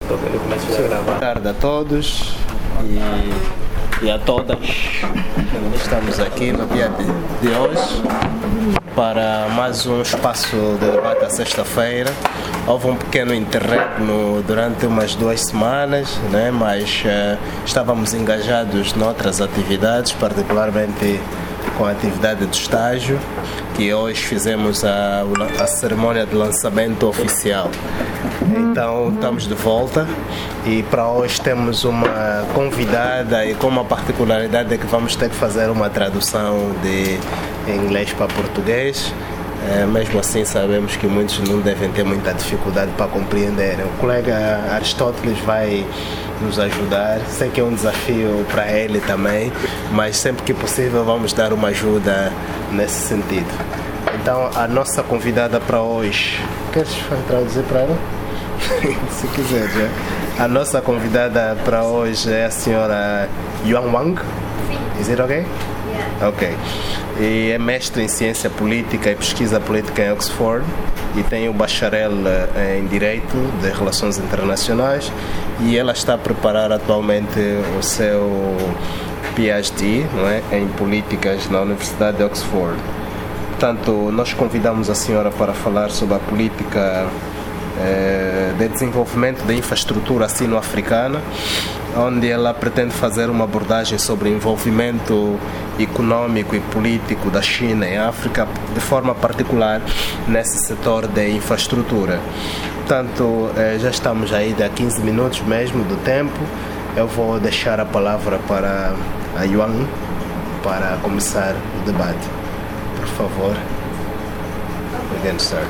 Eu começo a gravar. Boa tarde a todos e a todas. Estamos aqui no dia de hoje para mais um espaço de debate à sexta-feira. Houve um pequeno interregno durante umas 2 semanas, né? Mas estávamos engajados noutras atividades, particularmente com a atividade do estágio, que hoje fizemos a cerimônia de lançamento oficial. Então estamos de volta e para hoje temos uma convidada e com uma particularidade é que vamos ter que fazer uma tradução de inglês para português. Mesmo assim sabemos que muitos não devem ter muita dificuldade para compreender. O colega Aristóteles vai nos ajudar. Sei que é um desafio para ele também, mas sempre que possível vamos dar uma ajuda nesse sentido. Então a nossa convidada para hoje, queres traduzir para ela? Se quiser, já. A nossa convidada para hoje é a senhora Yuan Wang. Is it okay? Yeah. Ok. E é mestre em ciência política e pesquisa política em Oxford e tem o bacharel em Direito de Relações Internacionais e ela está a preparar atualmente o seu PhD, não é, em Políticas na Universidade de Oxford. Portanto, nós convidamos a senhora para falar sobre a política de desenvolvimento da infraestrutura sino-africana, onde ela pretende fazer uma abordagem sobre o envolvimento econômico e político da China em África, de forma particular nesse setor de infraestrutura. Portanto, já estamos aí há 15 minutos mesmo do tempo. Eu vou deixar a palavra para a Yuan para começar o debate. Por favor. We can start.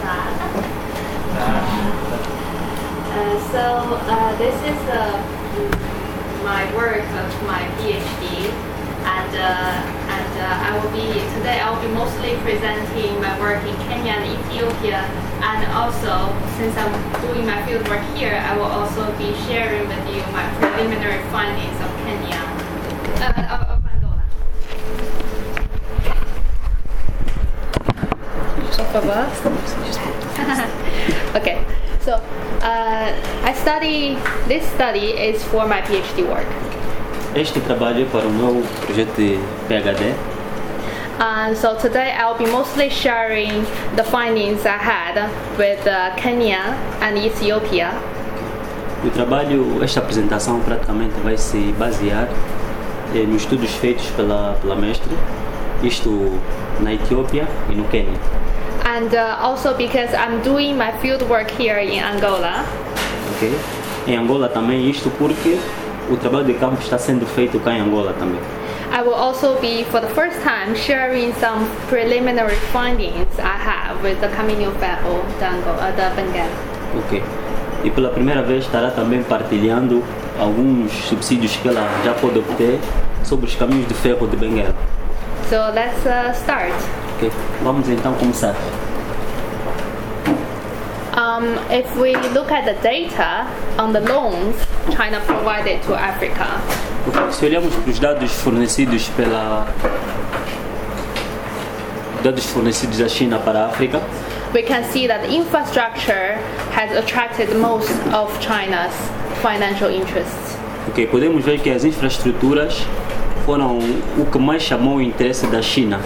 This is my work of my PhD, and I will be mostly presenting my work in Kenya and Ethiopia, and also since I'm doing my field work here, I will also be sharing with you my preliminary findings of Kenya, of Angola. Okay. So, this study is for my PhD work. Este trabalho é para o meu projeto de PhD. So today I'll be mostly sharing the findings I had with Kenya and Ethiopia. O trabalho, esta apresentação praticamente vai se basear nos estudos feitos pela mestre, isto na Etiópia e no Quênia. And also because I'm doing my field work here in Angola. Ok. Em Angola também, isto porque o trabalho de campo está sendo feito cá em Angola também. I will also be, for the first time, sharing some preliminary findings I have with the Caminho Ferro da Benguela. Ok. E pela primeira vez estará também partilhando alguns subsídios que ela já pode obter sobre os caminhos de ferro de Benguela. So let's start. Ok. Vamos então começar. If we look at the data on the loans China provided to Africa. Se olhamos para os dados fornecidos da China para a África, we can see that infrastructure has attracted most of China's financial interests. Ok, podemos ver que as infraestruturas foram o que mais chamou o interesse da China.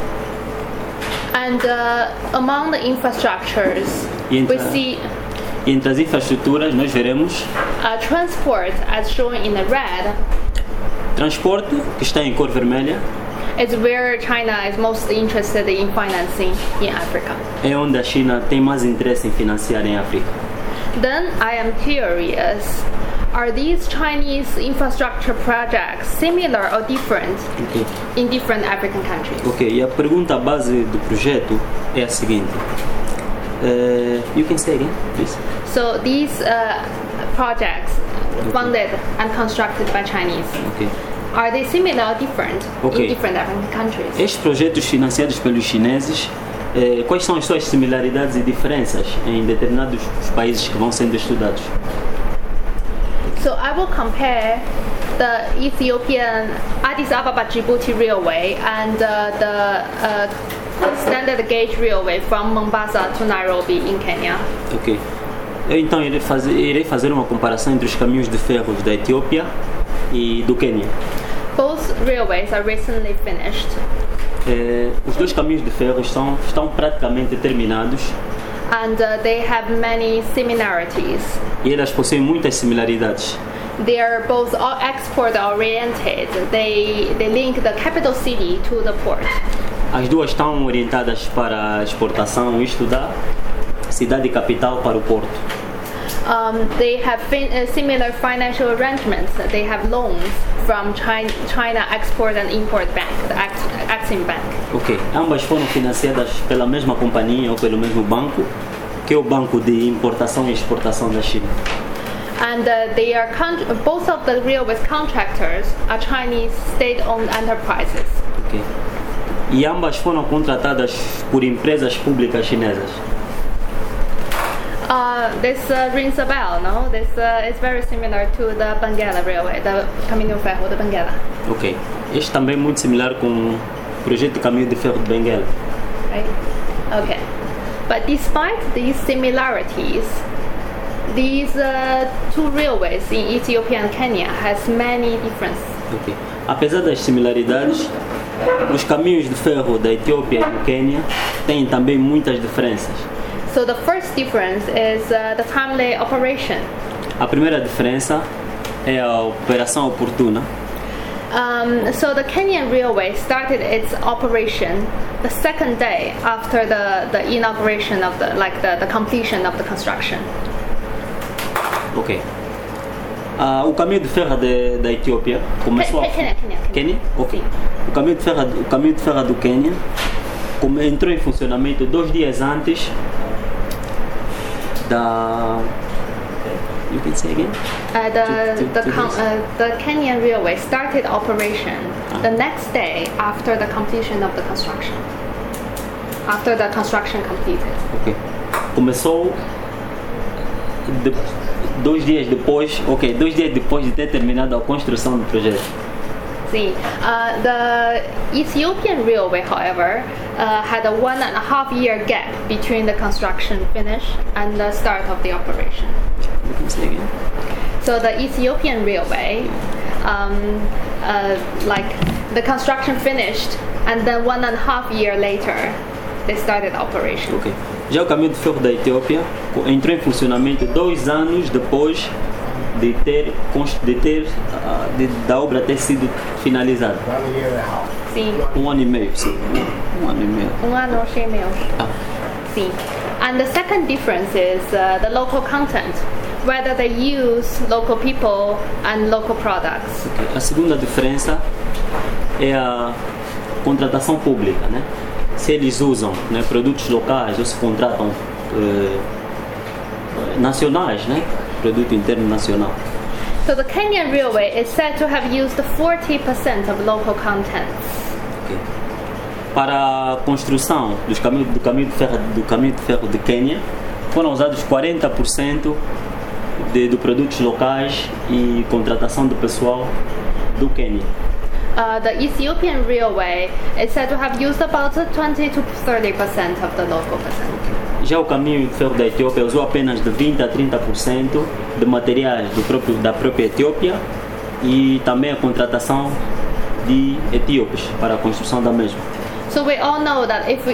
And among the infrastructures, we see entre as infraestruturas nós veremos transport, as shown in the red. Transporte, que está em cor vermelha, is where China is most interested in financing in Africa. É onde a China tem mais interesse em financiar em África. Then I am curious, are these Chinese infrastructure projects similar or different in different African countries? Ok, e a pergunta base do projeto é a seguinte. You can say again, please. So these projects funded and constructed by Chinese, are they similar or different in different African countries? Estes projetos financiados pelos chineses, quais são as suas similaridades e diferenças em determinados países que vão sendo estudados? So I will compare the Ethiopian Addis Ababa Djibouti Railway and the standard gauge railway from Mombasa to Nairobi in Kenya. Ok. Eu então irei fazer uma comparação entre os caminhos de ferro da Etiópia e do Quênia. Both railways are recently finished, Os dois caminhos de ferro estão praticamente terminados and they have many similarities. e elas possuem muitas similaridades. They are both export-oriented. They link the capital city to the port. As duas estão orientadas para a exportação, isto da cidade capital para o porto. They have similar financial arrangements. They have loans from China Export and Import Bank, the Exim Bank. Ok, ambas foram financiadas pela mesma companhia ou pelo mesmo banco, que é o Banco de Importação e Exportação da China. And they are both of the railways contractors are Chinese state-owned enterprises. Ok. E ambas foram contratadas por empresas públicas chinesas. This rings a bell, no? This is very similar to the Benguela Railway, the Caminho Ferro de Benguela. Ok. Este também é muito similar com o projeto de caminho de ferro de Benguela. Right? Okay. But despite these similarities, these two railways in Ethiopia and Kenya has many differences. Ok. Apesar das similaridades, os caminhos de ferro da Etiópia e do Quênia têm também muitas diferenças. So the first difference is the timely operation. A primeira diferença é a operação oportuna. So the Kenyan Railway started its operation the second day after the inauguration of the completion of the construction. Ok. O caminho de ferro da Etiópia começou Kenya. Ok. O caminho de ferro do Quênia entrou em funcionamento 2 dias antes da... You can say again? The Kenyan Railway started operation the next day after the completion of the construction. After the construction completed. Ok. Começou 2 dias depois, 2 dias depois de ter terminado a construção do projeto. See, the Ethiopian Railway, however, had a 1.5-year gap between the construction finish and the start of the operation. You can say again? So the Ethiopian Railway, the construction finished, and then 1.5 years later, they started operation. Ok. Já o caminho de ferro da Etiópia entrou em funcionamento 2 anos depois da obra ter sido finalizada. Sim. 1 ano e meio, sim. 1 ano e meio. 1 ano e meio. Sim. And the second difference is the local content, whether they use local people and local products. Okay. A segunda diferença é a contratação pública, né? Se eles usam, né, produtos locais ou se contratam nacionais, né? Produto interno nacional. So the Kenyan Railway is said to have used 40% of local contents. Okay. Para a construção do caminho de ferro de Quênia, foram usados 40% de produtos locais e contratação do pessoal do Quênia. The Ethiopian Railway is said to have used about 20 to 30% of the local percent. Já o caminho de ferro da Etiópia usou apenas de 20 a 30% de materiais da própria Etiópia e também a contratação de etíopes para a construção da mesma. So we all know that if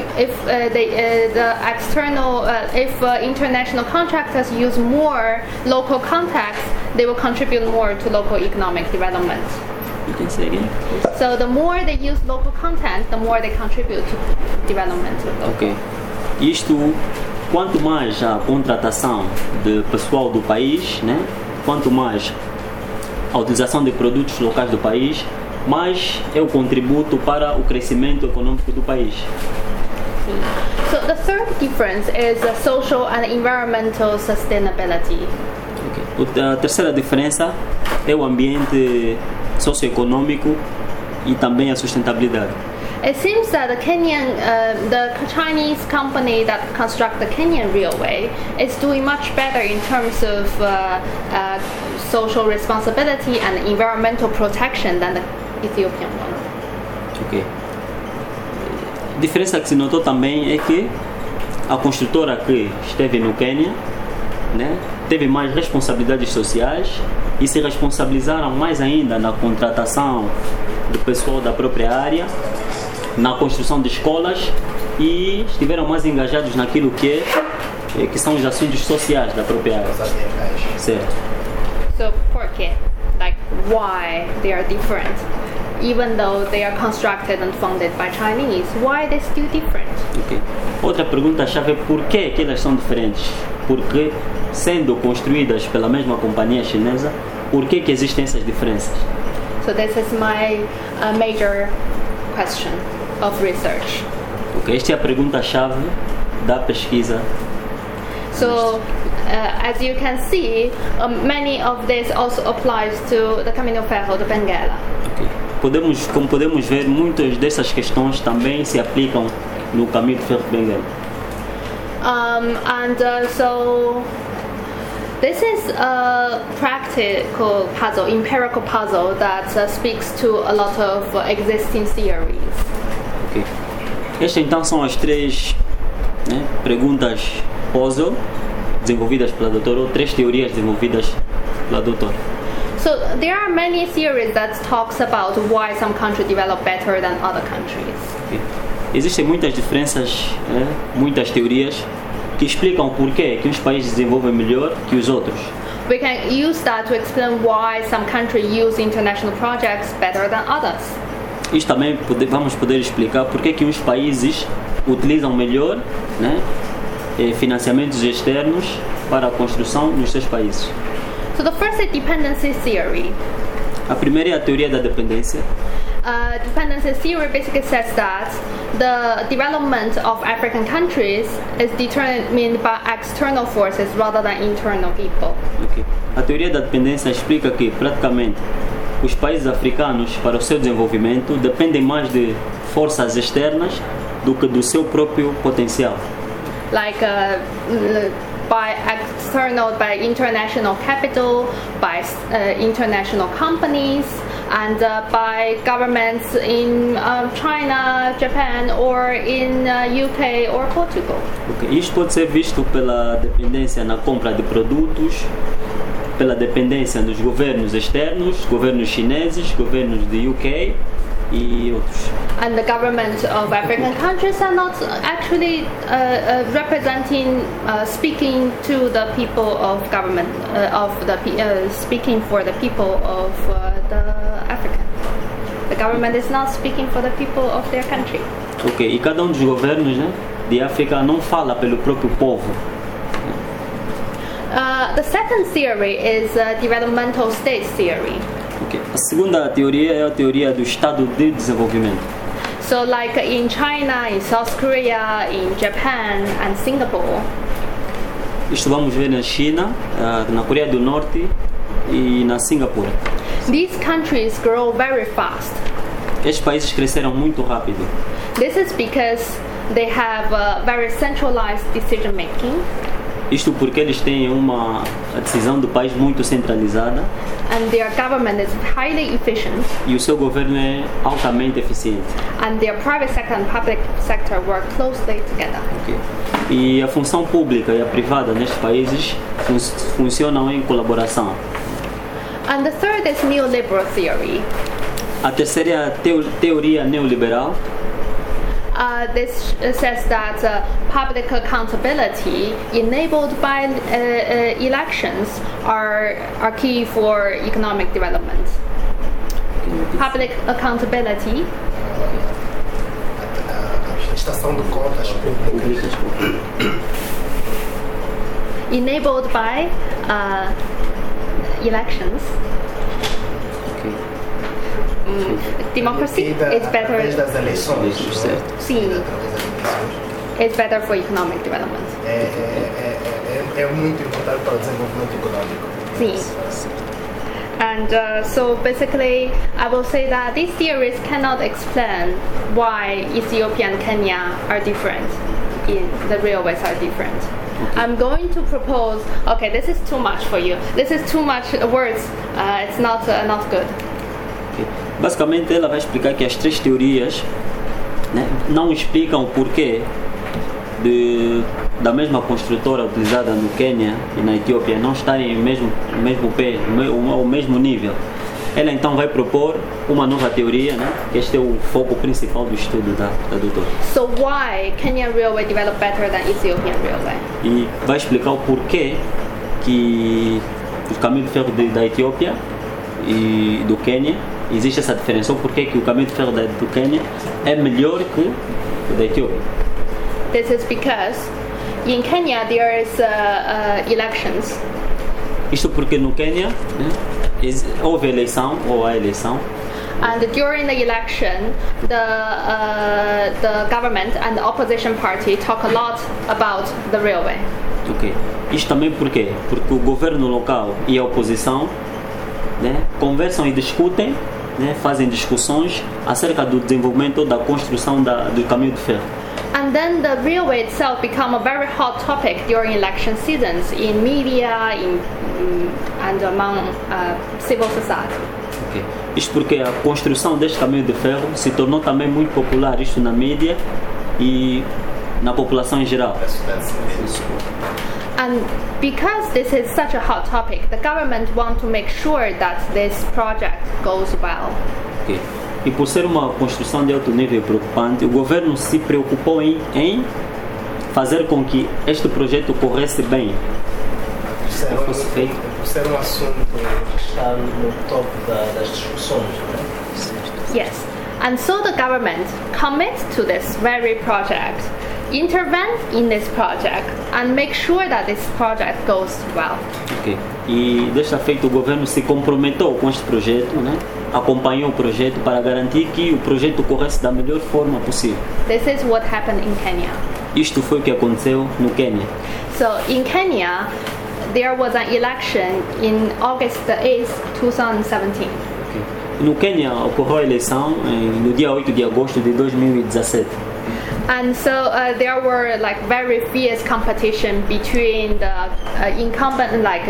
international contractors use more local contacts, they will contribute more to local economic development. You can say again? So the more they use local content, the more they contribute to development. Ok. Isto, quanto mais a contratação de pessoal do país, né? Quanto mais a utilização de produtos locais do país, mais é o contributo para o crescimento econômico do país. So the third difference is social and environmental sustainability. Okay. A terceira diferença é o ambiente socioeconômico e também a sustentabilidade. It seems that the Chinese company that construct the Kenyan Railway is doing much better in terms of social responsibility and environmental protection than the Ethiopian one. Ok. A diferença que se notou também é que a construtora que esteve no Quênia, né, teve mais responsabilidades sociais e se responsabilizaram mais ainda na contratação do pessoal da própria área, na construção de escolas e estiveram mais engajados naquilo que são os assuntos sociais da própria área. Certo. So, por quê? Like, why they are different? Even though they are constructed and funded by Chinese, why they're still different? Okay. Outra pergunta-chave é por que elas são diferentes? Porque, sendo construídas pela mesma companhia chinesa, por que existem essas diferenças? So this is my major question of research. Okay. Esta é a pergunta-chave da pesquisa. So, as you can see, many of this also applies to the Caminho Ferro de Benguela. Okay. Como podemos ver, muitas dessas questões também se aplicam no Caminho de Ferro de Benguela. So this is a practical puzzle, empirical puzzle that speaks to a lot of existing theories. Okay. Estas então são as três perguntas puzzle desenvolvidas pela doutora, ou três teorias desenvolvidas pela doutora. So there are many theories that talks about why some countries develop better than other countries. Okay. Existem muitas diferenças, muitas teorias que explicam por que uns países desenvolvem melhor que os outros. We can use that to explain why some countries use international projects better than others. Isto também vamos poder explicar por que uns países utilizam melhor, financiamentos externos para a construção nos seus países. So the first is dependency theory. A primeira é a teoria da dependência. Dependency theory basically says that the development of African countries is determined by external forces rather than internal people. Okay. A teoria da dependência explica que praticamente os países africanos para o seu desenvolvimento dependem mais de forças externas do que do seu próprio potencial. Like by international capital, by international companies, and by governments in China, Japan, or in UK or Portugal. Okay. Isto pode ser visto pela dependência na compra de produtos, pela dependência dos governos externos, governos chineses, governos de UK e outros. And the government of African countries are not actually speaking to the people of government speaking for the people of the African. The government is not speaking for the people of their country. Ok, e cada dos governos de África não fala pelo próprio povo. The second theory is developmental state theory. Okay. A segunda teoria é a teoria do estado de desenvolvimento. So like in China, in South Korea, in Japan and Singapore. Isto vamos ver na China, na Coreia do Norte e na Singapura. These countries grow very fast. Estes países cresceram muito rápido. This is because they have very centralized decision making. Isto porque eles têm a decisão do país muito centralizada. And their government is highly efficient. E o seu governo é altamente eficiente. And their private sector and public sector work closely together. Okay. E a função pública e a privada nestes países funcionam em colaboração. And the third is neoliberal theory. A terceira é a teoria neoliberal. This says that public accountability enabled by elections are key for economic development. Public accountability. Prestação de contas públicas. Enabled by elections. Democracy is better. Das eleições. Sim. It's better for economic development. É muito importante para o desenvolvimento econômico. Sim. And so basically, I will say that these theories cannot explain why Ethiopia and Kenya are different. In the real ways are different. I'm going to propose. Okay, this is too much for you. This is too much words. It's not good. Okay. Basicamente, ela vai explicar que as três teorias não explicam o porquê da mesma construtora utilizada no Quênia e na Etiópia não estarem no mesmo pé, ao mesmo nível. Ela então vai propor uma nova teoria, né? Este é o foco principal do estudo da doutora. So why Kenyan Railway developed better than Ethiopian Railway? E vai explicar o porquê que o caminho de ferro da Etiópia e do Quênia, existe essa diferença, ou porquê que o caminho de ferro do Quênia é melhor que o da Etiópia. This is because in Kenya there is elections. Isto porque no Quênia, né, houve eleição, ou a eleição, and during the election the government and the opposition party talk a lot about the railway. Ok. Isto também por quê? Porque o governo local e a oposição, né, conversam e discutem, né, fazem discussões acerca do desenvolvimento ou da construção do caminho de ferro. And then the railway itself become a very hot topic during election seasons in media, and among civil society. Okay. Isto porque a construção deste caminho de ferro se tornou também muito popular, isto na mídia e na população em geral. And because this is such a hot topic, the government want to make sure that this project goes well. Okay. E por ser uma construção de alto nível preocupante, o governo se preocupou em fazer com que este projeto corresse bem. Fosse feito. Por ser um assunto que está no topo das discussões, né? Yes. And so the government commits to this very project, intervene in this project, and make sure that this project goes well. Okay. E desta feita o governo se comprometeu com este projeto, né? Acompanhou o projeto para garantir que o projeto corresse da melhor forma possível. This is what happened in Kenya. Isto foi o que aconteceu no Quênia. So in Kenya, there was an election in August 8th, 2017. Okay. No Quênia ocorreu a eleição no dia 8 de agosto de 2017. And so there were like very fierce competition between the incumbent, like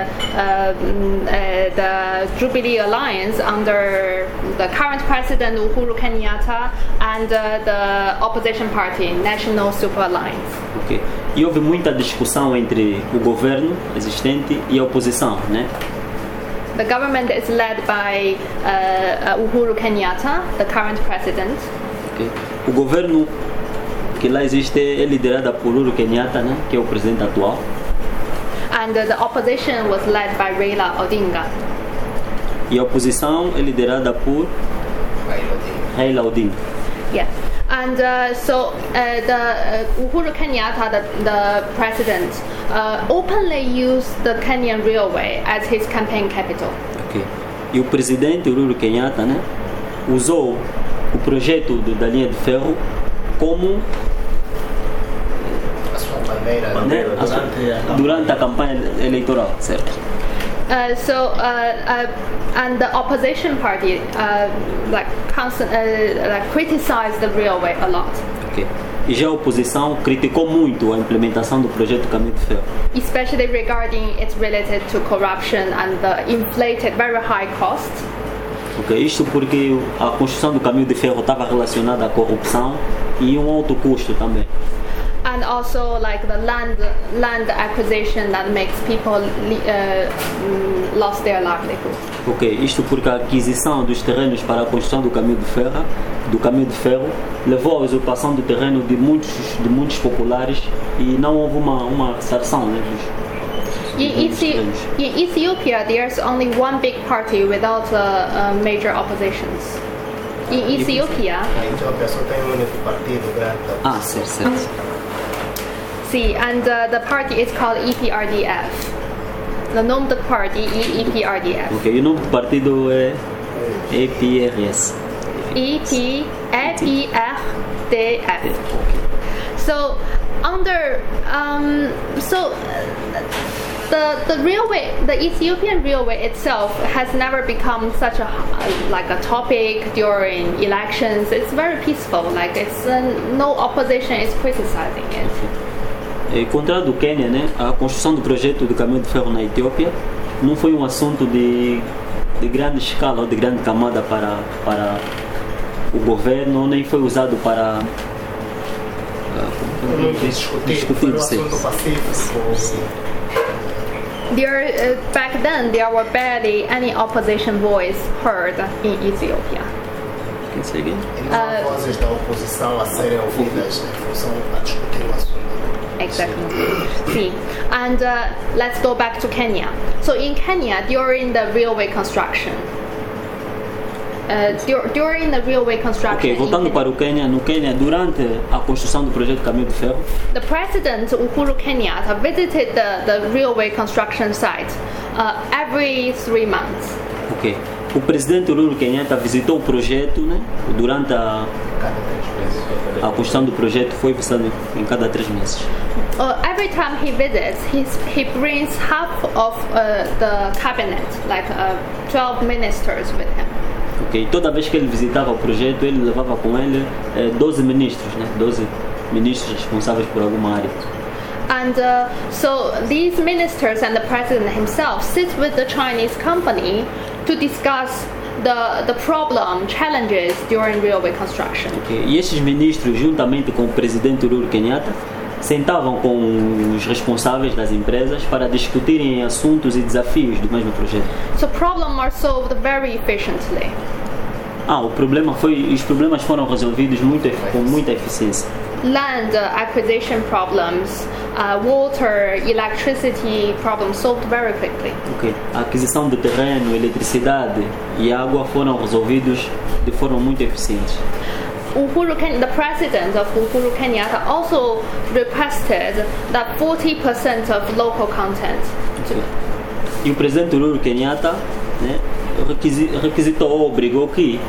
the Jubilee Alliance under the current president Uhuru Kenyatta and the opposition party National Super Alliance. Okay. E houve muita discussão entre o governo existente e a oposição, né? The government is led by Uhuru Kenyatta, the current president. Okay. O governo que lá existe é liderada por Uhuru Kenyatta, né, que é o presidente atual. And the opposition was led by Raila Odinga. E a oposição é liderada por Raila Odinga. Yes. And so the Uhuru Kenyatta, the president, openly used the Kenyan Railway as his campaign capital. Okay. E o presidente Uhuru Kenyatta, né, usou o projeto da linha de ferro como a sua bandeira, né, durante a campanha eleitoral, certo? And the opposition party criticized the railway a lot. Okay. E já a oposição criticou muito a implementação do projeto do caminho de ferro. Especially regarding it's related to corruption and the inflated, very high costs. Okay. Isto porque a construção do caminho de ferro estava relacionada à corrupção e um alto custo também. And also like the land acquisition that makes people lost their livelihood. Ok, isto porque a aquisição dos terrenos para a construção do caminho de ferro levou à usurpação do terreno de muitos populares e não houve uma ressarção, né, in Ethiopia, there's only one big party without major oppositions. In Ethiopia, só tem um único partido grande. Certo. See, and the party is called EPRDF. The name of the party is EPRDF. Ok, e o nome do partido é EPRS. EPRDF. So under the railway, the Ethiopian railway itself has never become such a topic during elections. It's very peaceful. Like it's no opposition is criticizing it. Contrário do Quênia, né, a construção do projeto do caminho de ferro na Etiópia não foi um assunto de grande escala ou de grande camada para o governo, nem foi usado para Não discutir, foi um assunto pacífico. Back then, there were barely any opposition voice heard in Ethiopia. Can you say again? E não há vozes da oposição a serem ouvidas em função a discutir o assunto. Exactly. See, and let's go back to Kenya. So in Kenya, during the railway construction, during the railway construction. Ok, voltando para o Quênia, no Quênia, durante a construção do projeto Caminho de Ferro, The President Uhuru Kenyatta visited the railway construction site every 3 months. ok, o presidente Uhuru Kenyatta visitou o projeto, né? Durante a construção do projeto, foi visitado em cada 3 meses. Every time he visits, he brings half of the cabinet, like 12 ministers with him. Ok, toda vez que ele visitava o projeto, ele levava com ele 12 ministros, né? 12 ministros responsáveis por alguma área. And so these ministers and the president himself sit with the Chinese company to discuss the problem, challenges during railway construction. Okay. E estes ministros, juntamente com o presidente Uhuru Kenyatta, sentavam com os responsáveis das empresas para discutirem assuntos e desafios do mesmo projeto. So problems are solved very efficiently. Os problemas foram resolvidos com muita eficiência. Land acquisition problems, water, electricity problems solved very quickly. Okay. A aquisição de terreno, eletricidade e água foram resolvidos de forma muito eficiente. The president of Uhuru Kenyatta also requested that 40% of local content. Okay. E o presidente Uhuru Kenyatta, né, requisitou ou obrigou que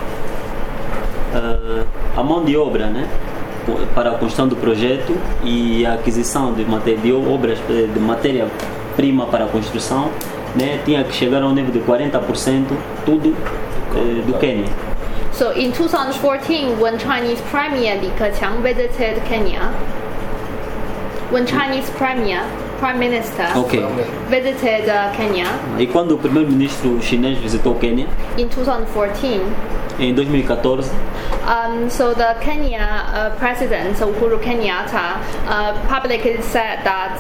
a mão de obra, né, para a construção do projeto e a aquisição de matéria-prima para a construção, né, tinha que chegar ao nível de 40% tudo do Quênia. So in 2014, when Chinese Premier Li Keqiang visited Kenya, when Chinese Prime Minister visited Kenya, e quando o primeiro-ministro chinês visitou Quênia, in 2014, em 2014, so the Kenya President Uhuru Kenyatta publicly said that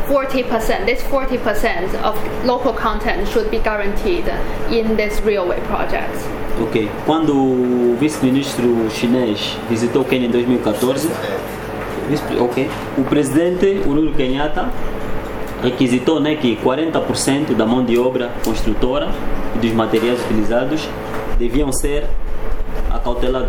40% of local content should be guaranteed in this railway project. Ok. Quando o vice-ministro chinês visitou Quênia em 2014, o presidente Uhuru Kenyatta requisitou, né, que 40% da mão de obra construtora e dos materiais utilizados deviam ser acautelados.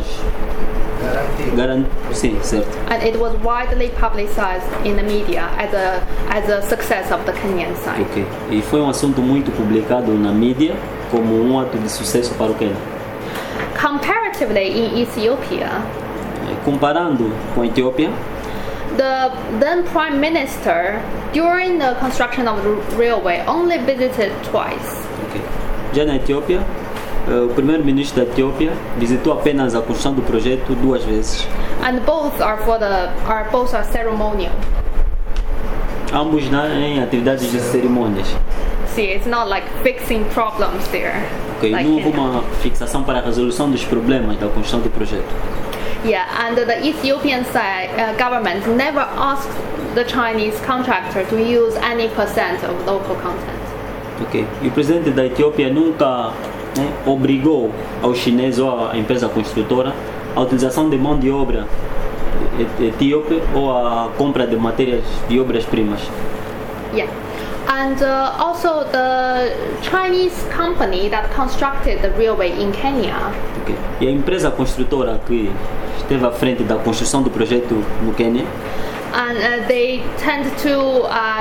Sim, certo. And it was widely publicized in the media as a success of the Kenyan side. Ok. E foi um assunto muito publicado na mídia como um ato de sucesso para o Quênia. Comparatively, in Ethiopia, comparando com a Etiópia, the then Prime Minister, during the construction of the railway, only visited twice. Okay. Já na Etiópia, o primeiro-ministro da Etiópia visitou apenas a construção do projeto 2 vezes. And both are ceremonial. Ambos em atividades de cerimônias. See, it's not like fixing problems there. Okay. Like não houve uma fixação para a resolução dos problemas da construção do projeto. Yeah, and the Ethiopian side, government never asked the Chinese contractor to use any percent of local content. Ok. E o presidente da Etiópia nunca, né, obrigou ao chinês ou à empresa construtora a utilização de mão de obra etíope ou a compra de matérias de obras-primas. Yeah. And also the Chinese company that constructed the railway in Kenya. Okay. E a empresa construtora que esteve à frente da construção do projeto no Quênia. And they tend to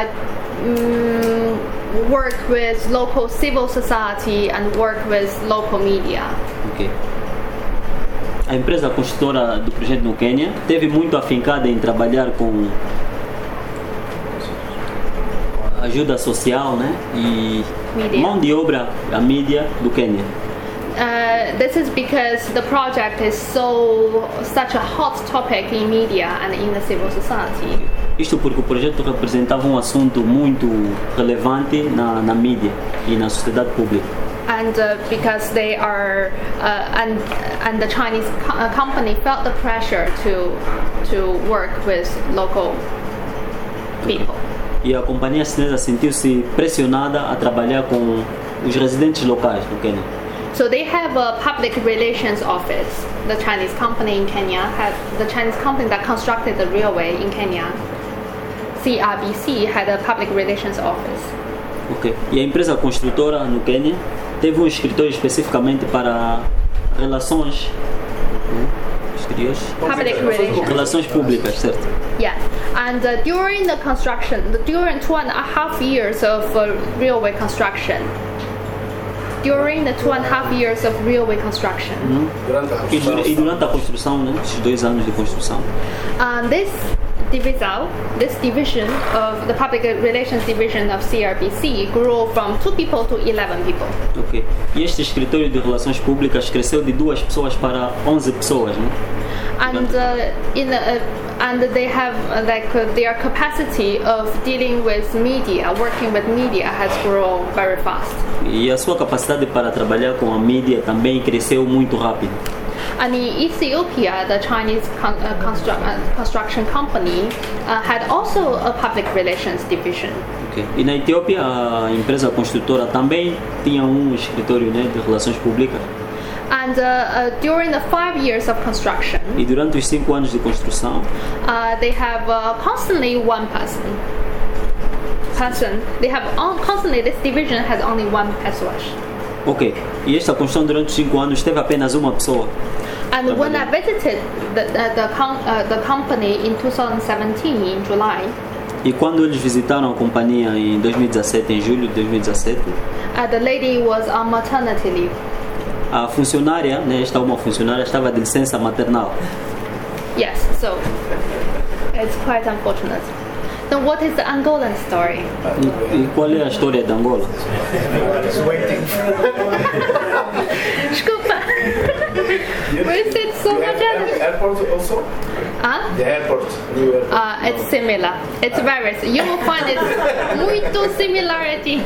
work with local civil society and work with local media. Okay. A empresa construtora do projeto no Quênia teve muito afincada em trabalhar com ajuda social, né, e media. Mão de obra, a mídia do Quênia. This is because the project is such a hot topic in media and in the civil society. Isto porque o projeto representava um assunto muito relevante na mídia e na sociedade pública. and because they are and the Chinese company felt the pressure to work with local people. E a companhia chinesa sentiu-se pressionada a trabalhar com os residentes locais no Quênia. So they have a public relations office. The Chinese company in Kenya the Chinese company that constructed the railway in Kenya, CRBC, had a public relations office. Okay. E a empresa construtora no Quênia teve um escritório especificamente para relações exteriores, relações públicas, certo? Yes, and during the construction, during 2.5 years of railway construction, E durante a construção, né, esses 2 anos de construção, this division of the public relations division of CRBC grew from 2 people to 11 people. Okay. E este escritório de relações públicas cresceu de 2 pessoas para 11 pessoas, né? And they have their capacity of dealing with media, working with media, has grown very fast. E a sua capacidade para trabalhar com a mídia também cresceu muito rápido. And in Ethiopia, the Chinese construction company had also a public relations division. Okay. E na Etiópia, a empresa construtora também tinha um escritório, né, de relações públicas. And during the 5 years of construction, e durante os 5 anos de construção, they have constantly one person. They have constantly, this division has only one pessoa. Ok. E esta construção durante os 5 anos teve apenas uma pessoa. And when I visited the company in 2017, in July, e quando eles visitaram a companhia em 2017, em julho de 2017, the lady was on maternity leave. A funcionária, né, uma funcionária, estava de licença maternal. Yes, so it's quite unfortunate. Then what is the Angolan story? E qual é a história de Angola? Desculpa. We said so much. Airport also? The airport. It's similar. It's very. You will find it muito similarity.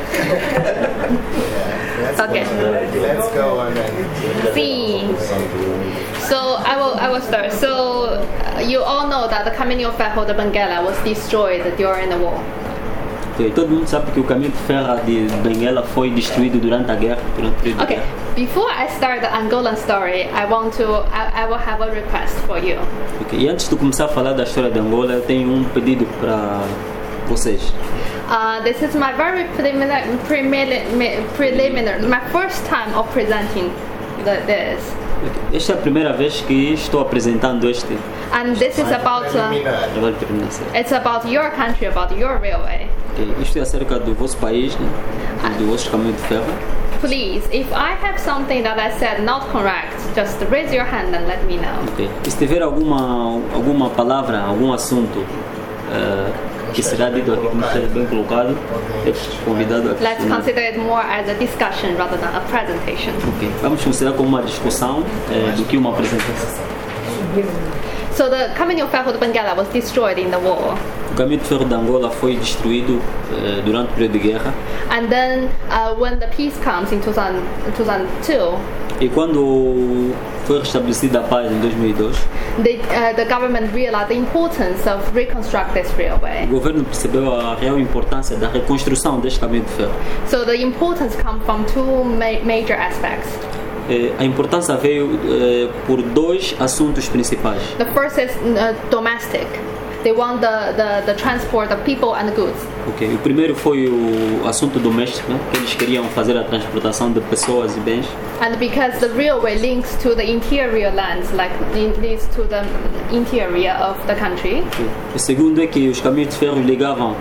Okay. Let's go on then. See. So I will start. So you all know that the Caminho de Ferro de Benguela was destroyed during the war. Okay, todo mundo sabe que o caminho de ferro de Benguela foi destruído durante a guerra, durante o período de guerra. Before I start the Angolan story, I will have a request for you. Okay, e antes de começar a falar da história de Angola, eu tenho um pedido para vocês. This is my very preliminary, my first time of presenting this. Esta é a primeira vez que estou apresentando este. And this is about it's about your country, about your railway. Okay. Isto é acerca do vosso país, né? Do vosso caminho de ferro. Please, if I have something that I said not correct, just raise your hand and let me know. Okay. E se tiver alguma palavra, algum assunto que será dito aqui, como está bem colocado, é convidado a Let's consider it more as a discussion rather than a presentation. Okay. Vamos considerar como uma discussão do que uma apresentação. So the Caminho de Ferro de Benguela was destroyed in the war. O caminho de ferro de Angola foi destruído durante o período de guerra. And then when the peace comes in 2002, e quando foi restabelecida a paz em 2002, the government realized the importance of reconstruct this railway. O governo percebeu a real importância da reconstrução deste caminho de ferro. So the importance comes from 2 major aspects. A importância veio por 2 assuntos principais. The first is domestic. They want the transport of people and goods. Okay. O primeiro foi o assunto doméstico, né? Que eles queriam fazer a transportação de pessoas e bens. And because the railway links to the interior lands, like leads to the interior of the country. Okay. O segundo é que os caminhos de ferro ligavam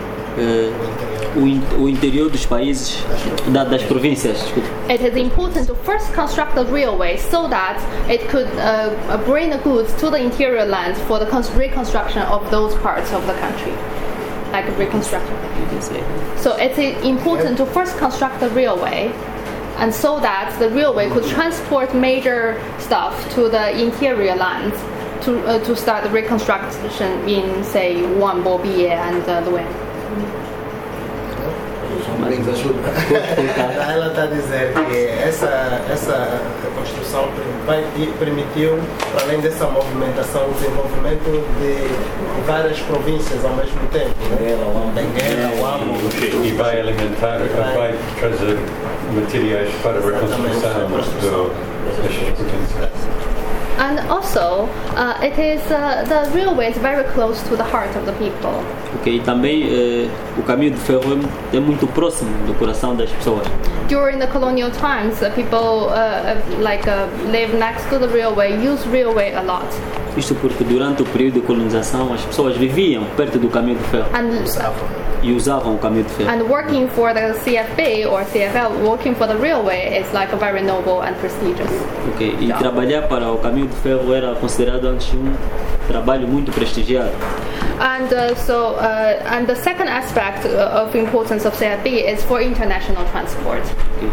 o interior dos países, das províncias. Desculpa. It is important to first construct the railway so that it could bring the goods to the interior lands for the reconstruction of those parts of the country, like reconstruction. So it's important to first construct the railway, and so that the railway could transport major stuff to the interior lands to start the reconstruction in, say, Huambo, Bié, and Luang. Domingos, ajuda. Ela está a dizer que essa construção permitiu, para além dessa movimentação, o desenvolvimento de várias províncias ao mesmo tempo. Benguela, Huamo. E vai alimentar, vai trazer materiais para a reconstrução destas províncias. And also, the railway is very close to the heart of the people. Okay. E também o caminho de ferro é muito próximo do coração das pessoas. During the colonial times, people live next to the railway, use railway a lot. Isto porque durante o período de colonização as pessoas viviam perto do caminho de ferro e usavam o caminho de ferro. And working for the CFB or CFL, working for the railway is like a very noble and prestigious. Okay. E trabalhar para o caminho de ferro era considerado antes trabalho muito prestigiado. And and the second aspect of importance of CFB is for international transport.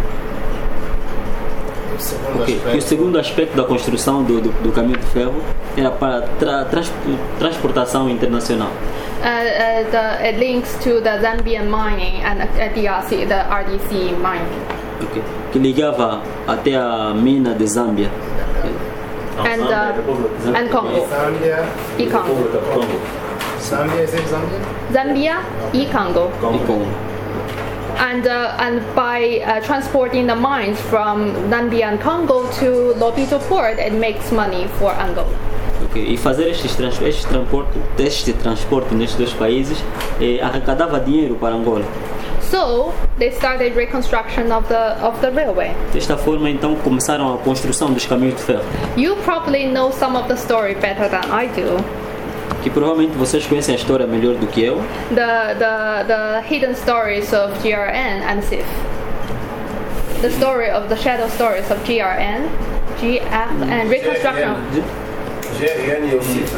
E o segundo aspecto da construção do caminho de ferro era para transportação internacional. It links to the Zambian mining and DRC, the RDC mining. Okay. Que ligava até a mina de Zâmbia. And Congo. Zâmbia E Congo. Zâmbia, is it Zâmbia? Zambia e Congo. E Congo. And by transporting the mines from Zambia and Congo to Lobito port, it makes money for Angola. Okay. E fazer este transporte nestes dois países arrecadava dinheiro para Angola. So they started reconstruction of the railway. Desta forma, então, começaram a construção dos caminhos de ferro. You probably know some of the story better than I do. Que provavelmente vocês conhecem a história melhor do que eu. The hidden stories of GRN and CIF. The story of the shadow stories of GRN, GF, and reconstruction. GRN e o CIF.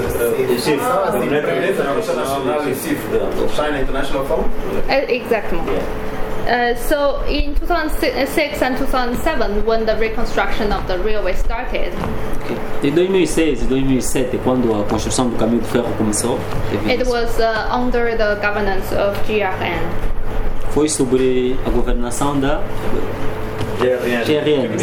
China International Phone? Exactly. So in 2006 and 2007, when the reconstruction of the railway started, em 2006 e 2007, quando a construção do caminho de ferro começou, it was under the governance of GRN. Foi sobre a governação da GRN.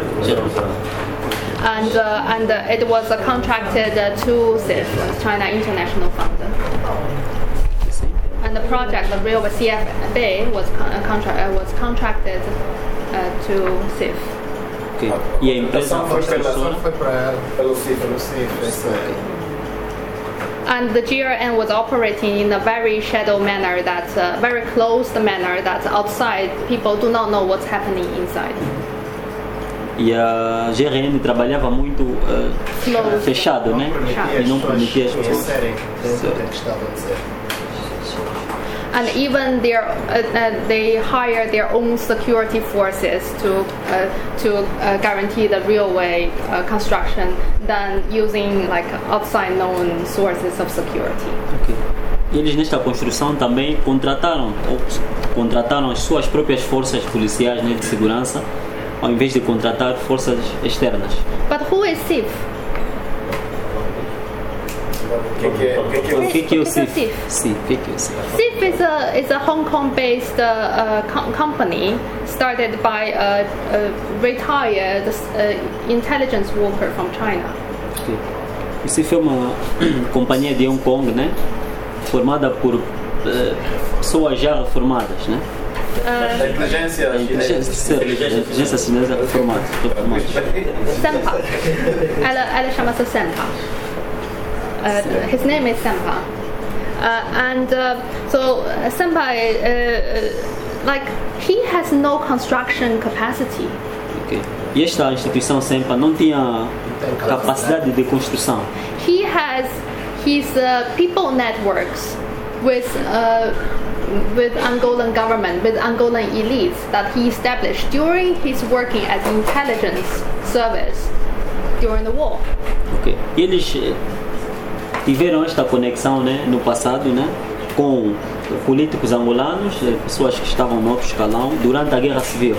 And it was contracted to CIF, China International Fund. And the project, the railway CFB, was contracted to CIF. Okay. E a empresa foi pelo CIF. And the GRN was operating in a very shadow manner, that's very closed manner, that outside people do not know what's happening inside. E a GRN trabalhava muito fechado, né? E não permitia as pessoas. And even they hire their own security forces to guarantee the railway construction than using like outside known sources of security. Okay. Eles nesta construção também contrataram as suas próprias forças policiais, né, de segurança, ao invés de contratar forças externas. But who is CIF? O que é o CIF? CIF is a Hong Kong-based company started by a retired intelligence worker from China. Okay. O CIF é uma companhia de Hong Kong, né, formada por pessoas já reformadas, né? A inteligência chinesa formada. Senpa. Ela chama-se Senpa. His name is Senpa. So Senpa, like, he has no construction capacity. Okay. E esta instituição Senpa não tinha capacidade de construção. He has his people networks with Angolan government, with Angolan elites that he established during his working as intelligence service during the war. Okay. E eles tiveram esta conexão, né, no passado, né, com políticos angolanos, pessoas que estavam no outro escalão durante a Guerra Civil.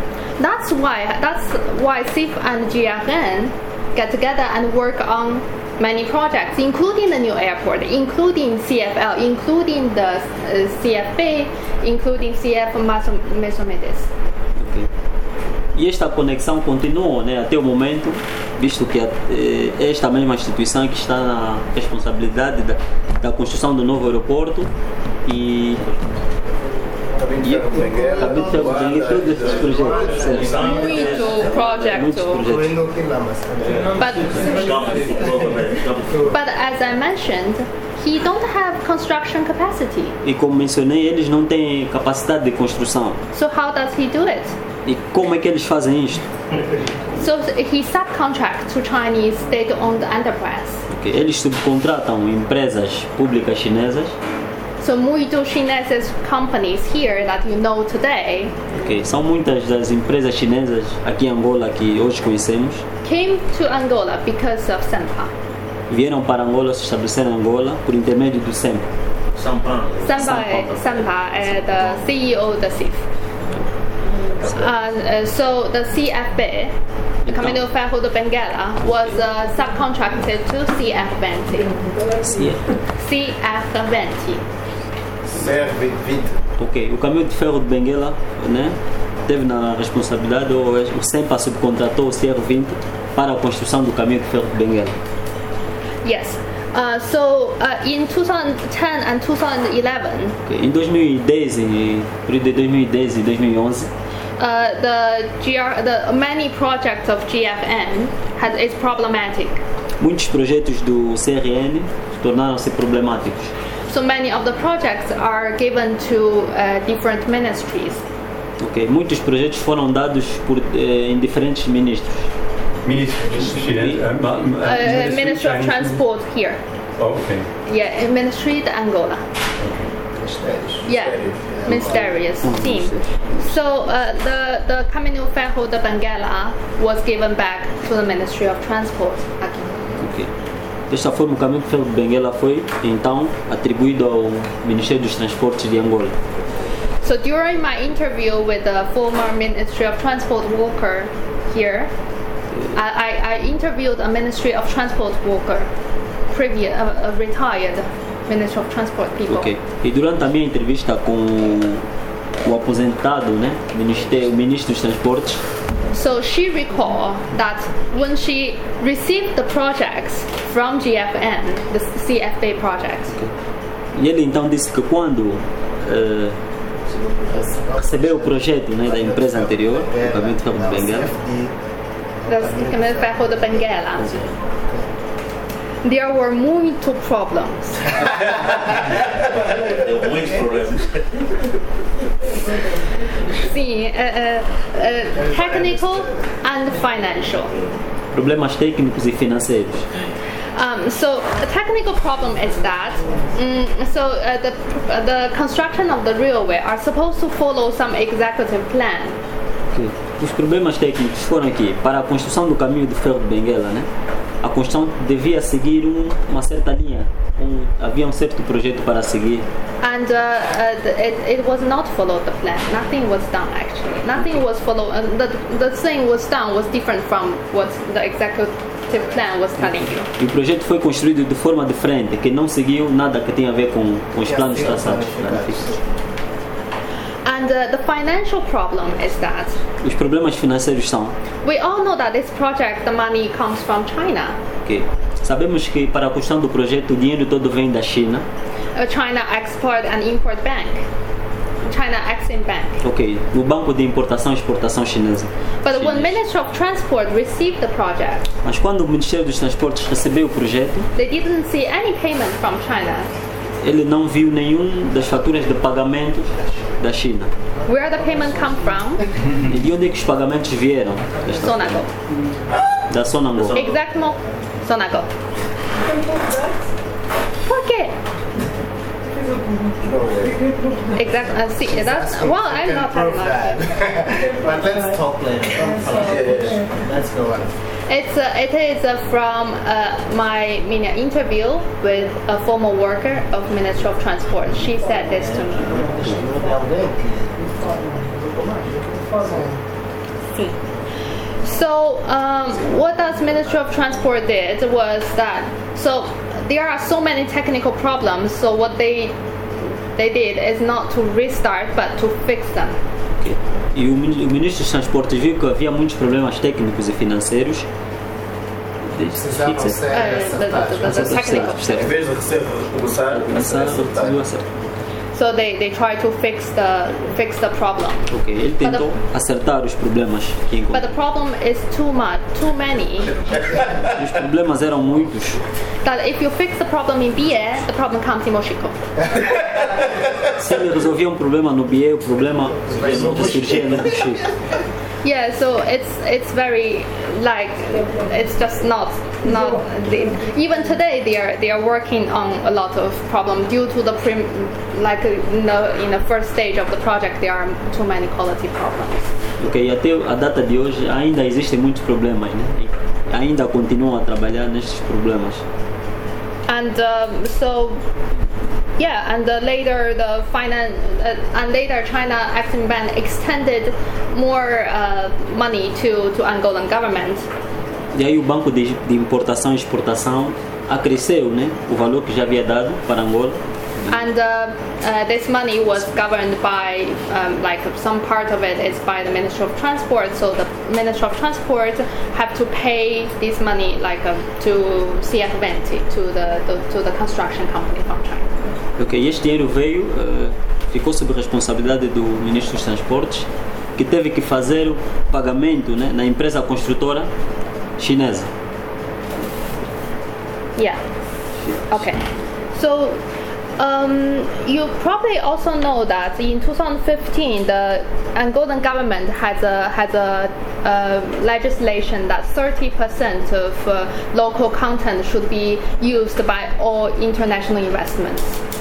That's why CIF and GRN get together and work on many projects, including the new airport, including CFL, including the CFB, including CF Mesomedes. Ok. E esta conexão continuou, né, até o momento, visto que esta mesma instituição que está na responsabilidade da construção do novo aeroporto e Caminho de Ferro Benguela, todos esses projetos. Muito projeto. But as I mentioned, he don't have construction capacity. E como mencionei, eles não têm capacidade de construção. So how does he do it? E como é que eles fazem isto? So he subcontracts to Chinese state-owned enterprise. Okay. Eles subcontratam empresas públicas chinesas. So muitos chineses companies here that you know today. Okay. São muitas das empresas chinesas aqui em Angola que hoje conhecemos. Came to Angola because of SEMPA. Vieram para Angola, se estabeleceram em Angola por intermédio do SEMPA. SEMPA é the CEO da CIF. So the CFB, the Caminho de Ferro de Benguela, was subcontracted to CF20. CF20. Ok, o Caminho de Ferro de Benguela, né, teve na responsabilidade, o SEMPA subcontratou o CR20 para a construção do Caminho de Ferro de Benguela. Yes. In 2010 and 2011, okay. Em 2010 e período de 2010 e 2011, the many projects of GFN is problematic. Muitos projetos do CRN tornaram-se problemáticos. So many of the projects are given to different ministries. Okay. Muitos projetos foram dados em diferentes ministros. Ministry of Transport here. Oh, okay. Yeah, Ministry de Angola. Okay. Yeah, Ministerious team. So the Caminho Ferro de Benguela was given back to the Ministry of Transport. Okay. Desta forma, o Caminho de Ferro de Benguela foi então atribuído ao Ministério dos Transportes de Angola. So during my interview with the former Ministry of Transport worker here, I interviewed a Ministry of Transport worker, a retired Ministry of Transport people. Okay. E durante a minha entrevista com o aposentado, né, o Ministro dos Transportes, so she recalled that when she received the projects from GFN, the CFB projects. Okay. E ele então disse que quando recebeu o projeto, né, da empresa anterior, o Caminho de Ferro de Benguela, Caminho de Ferro de Benguela, there were muito problems. Muitos problemas. Sim, technical and financial. Problemas técnicos e financeiros. So the technical problem is that the construction of the railway are supposed to follow some executive plan. Okay. Os problemas técnicos foram aqui para a construção do Caminho de Ferro de Benguela, né? A construção devia seguir uma certa linha, havia certo projeto para seguir. And it was not followed the plan. Nothing was done actually. Nothing was followed. The thing was done was different from what the executive plan was telling you. E o projeto foi construído de forma diferente, que não seguiu nada que tenha a ver com os planos traçados. And the financial problem is that os problemas financeiros são. We all know that this project, the money comes from China. Okay. Sabemos que para a construção do projeto o dinheiro todo vem da China. China Export and Import Bank. China Exim Bank. Ok, o Banco de Importação e Exportação Chinesa. But when Ministry of Transport received the project, mas quando o Ministério dos Transportes recebeu o projeto, they didn't see any payment from China. Ele não viu nenhum das faturas de pagamentos da China. Where the payment come from? E de onde é que os pagamentos vieram? Sonago. Da Sonago. Exactly, Sonago. Por quê? Exactly. See, that's well. I'm not talking about it. But let's talk later. Let's go on. It is from my interview with a former worker of Ministry of Transport. She said this to me. So what does Ministry of Transport did was that So there are so many technical problems. So what they did is not to restart, but to fix them. Ok. E o ministro dos Transportes viu que havia muitos problemas técnicos e financeiros. Precisavam ser acertados. The technical. Em vez de começar Precisou acertar. So they try to fix the problem. Ok, ele tentou acertar os problemas que But encontrou. the problem is too many. Os problemas eram muitos. That if you fix the problem in BA, the problem comes in Moshiko. Se ele resolvia um problema no BIE, o problema surgia no Chico. Yeah, so it's very like it's just not even today they are working on a lot of problems due to the in the first stage of the project there are too many quality problems. Ok, e até a data de hoje ainda existem muitos problemas, né? E ainda continuam a trabalhar nestes problemas. And later later China Exim Bank extended more money to Angolan government. E aí o Banco de Importação e Exportação acresceu, né, o valor que já havia dado para Angola. And this money was governed by, some part of it is by the Ministry of Transport. So the Ministry of Transport have to pay this money to CF20 to the construction company from China. Ok, este dinheiro veio, ficou sob responsabilidade do Ministro dos Transportes, que teve que fazer o pagamento, né, na empresa construtora chinesa. Yeah. Okay. So you probably also know that in 2015 the Angolan government has a legislation that 30% of local content should be used by all international investments.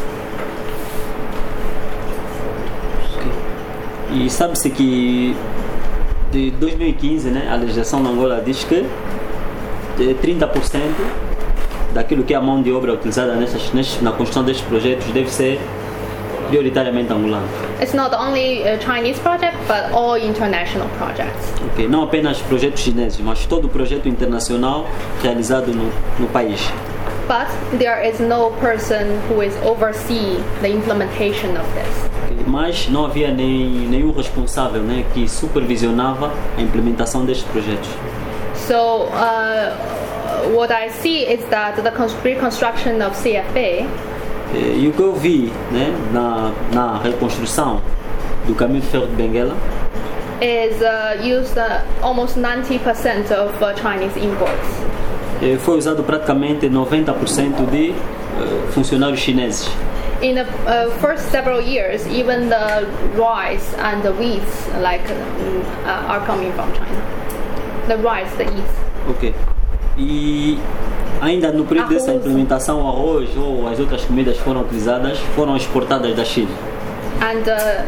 E sabe-se que de 2015, né, a legislação na Angola diz que 30% daquilo que é a mão de obra utilizada na construção destes projetos deve ser prioritariamente angolano. It's not only a Chinese project, but all international projects. Okay. Não apenas projetos chineses, mas todo projeto internacional realizado no país. But there is no person who is oversee the implementation of this. Okay. Mas não havia nenhum responsável, né, que supervisionava a implementação destes projetos. So what I see is that the reconstruction of CFA e o que eu vi, né, na reconstrução do caminho de ferro de Benguela is used almost 90% of Chinese imports. Foi usado praticamente 90% de funcionários chineses. In the first several years, even the rice and the wheat are coming from China. The rice, the wheat. Ok. E ainda no período dessa implementação, o arroz ou as outras comidas foram exportadas da China. And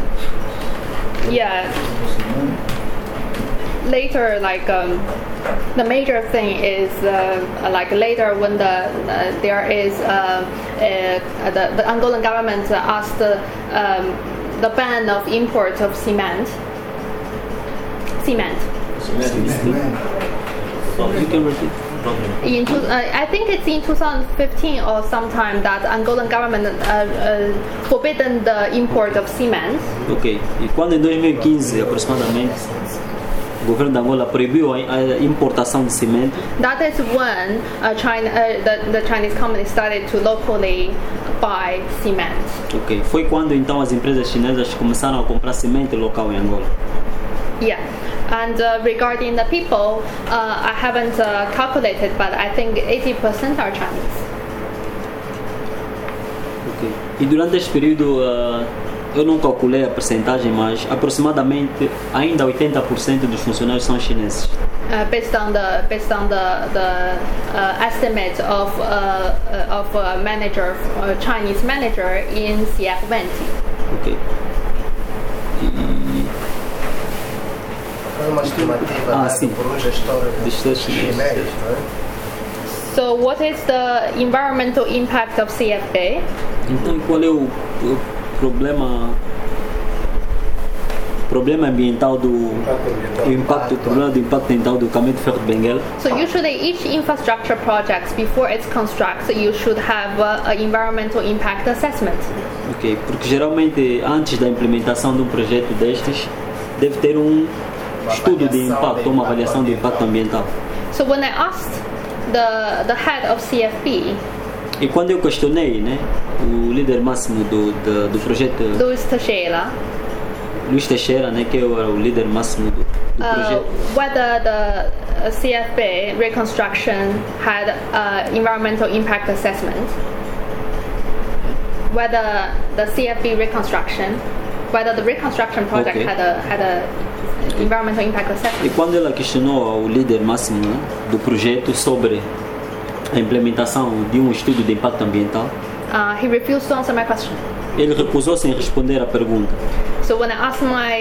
later, the major thing is later when there is the Angolan government asked the ban of import of cement. So you can repeat. I think it's in 2015 or sometime that Angolan government forbidden the import of cement. Ok. E quando em 2015 aproximadamente o governo de Angola proibiu a importação de cimento. That is when the Chinese company started to locally buy cement. Ok. Foi quando então as empresas chinesas começaram a comprar cimento local em Angola. Yeah. And regarding the people, I haven't calculated, but I think 80% are Chinese. Ok. E durante este período, eu não calculei a percentagem, mas aproximadamente ainda 80% dos funcionários são chineses. Based on the estimate of Chinese manager in CF20. Ok. Uma estimativa dada por um gestor chinês, não é? So what is the environmental impact of CFA? Então qual é o problema problema ambiental do problema do impacto ambiental do caminho de ferro de Benguela. So usually each infrastructure project, before it's constructed, you should have an environmental impact assessment. Ok, porque geralmente antes da implementação de um projeto destes deve ter um estudo de impacto, uma avaliação de impacto ambiental. So when I asked the head of CFB, e quando eu questionei, né, o líder máximo do projeto, Luís Teixeira, né, que era o líder máximo do projeto, whether the CFB reconstruction had environmental impact assessment, whether the CFB reconstruction, whether the reconstruction project had a environmental impact assessment. E quando ela questionou ao líder máximo, né, do projeto sobre a implementação de um estudo de impacto ambiental, he refused to answer my question. Ele recusou-se em responder à pergunta. So when I asked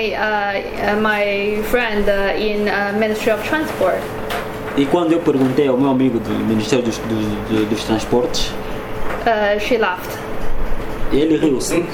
my friend in Ministry of Transport, e quando eu perguntei ao meu amigo do Ministério dos Transportes, she laughed. Ele riu-se.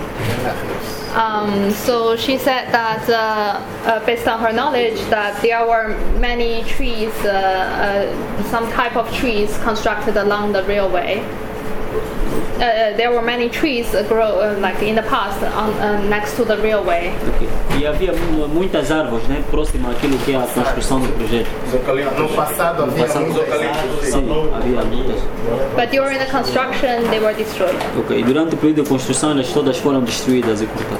So she said that based on her knowledge that there were many trees, some type of trees constructed along the railway. There were many trees like in the past next to the railway. Okay. E havia muitas árvores, né, próximas àquilo que é a construção do projeto. No passado havia muitos eucaliptos. Sim, havia muitas. But during the construction they were destroyed. Okay. Durante o período de construção elas todas foram destruídas e cortadas.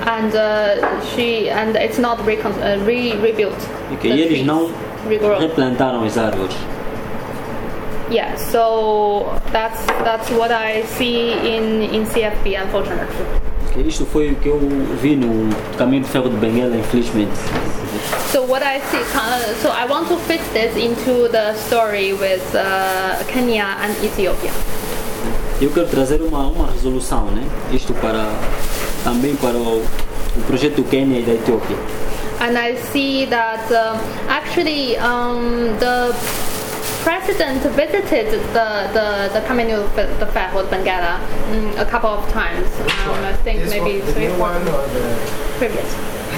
And it's not rebuilt. Okay. E eles não replantaram as árvores. Yeah, so that's what I see in CFB, unfortunately. Okay, isto foi o que eu vi no caminho de ferro de Benguela, infelizmente. So what I see, so I want to fit this into the story with Kenya and Ethiopia. Eu quero trazer uma resolução, né? Isto também para o projeto do Quênia e da Etiópia. And I see that actually the President visited the Caminho de Ferro de Benguela a couple of times. I think maybe 3 or 4 previous.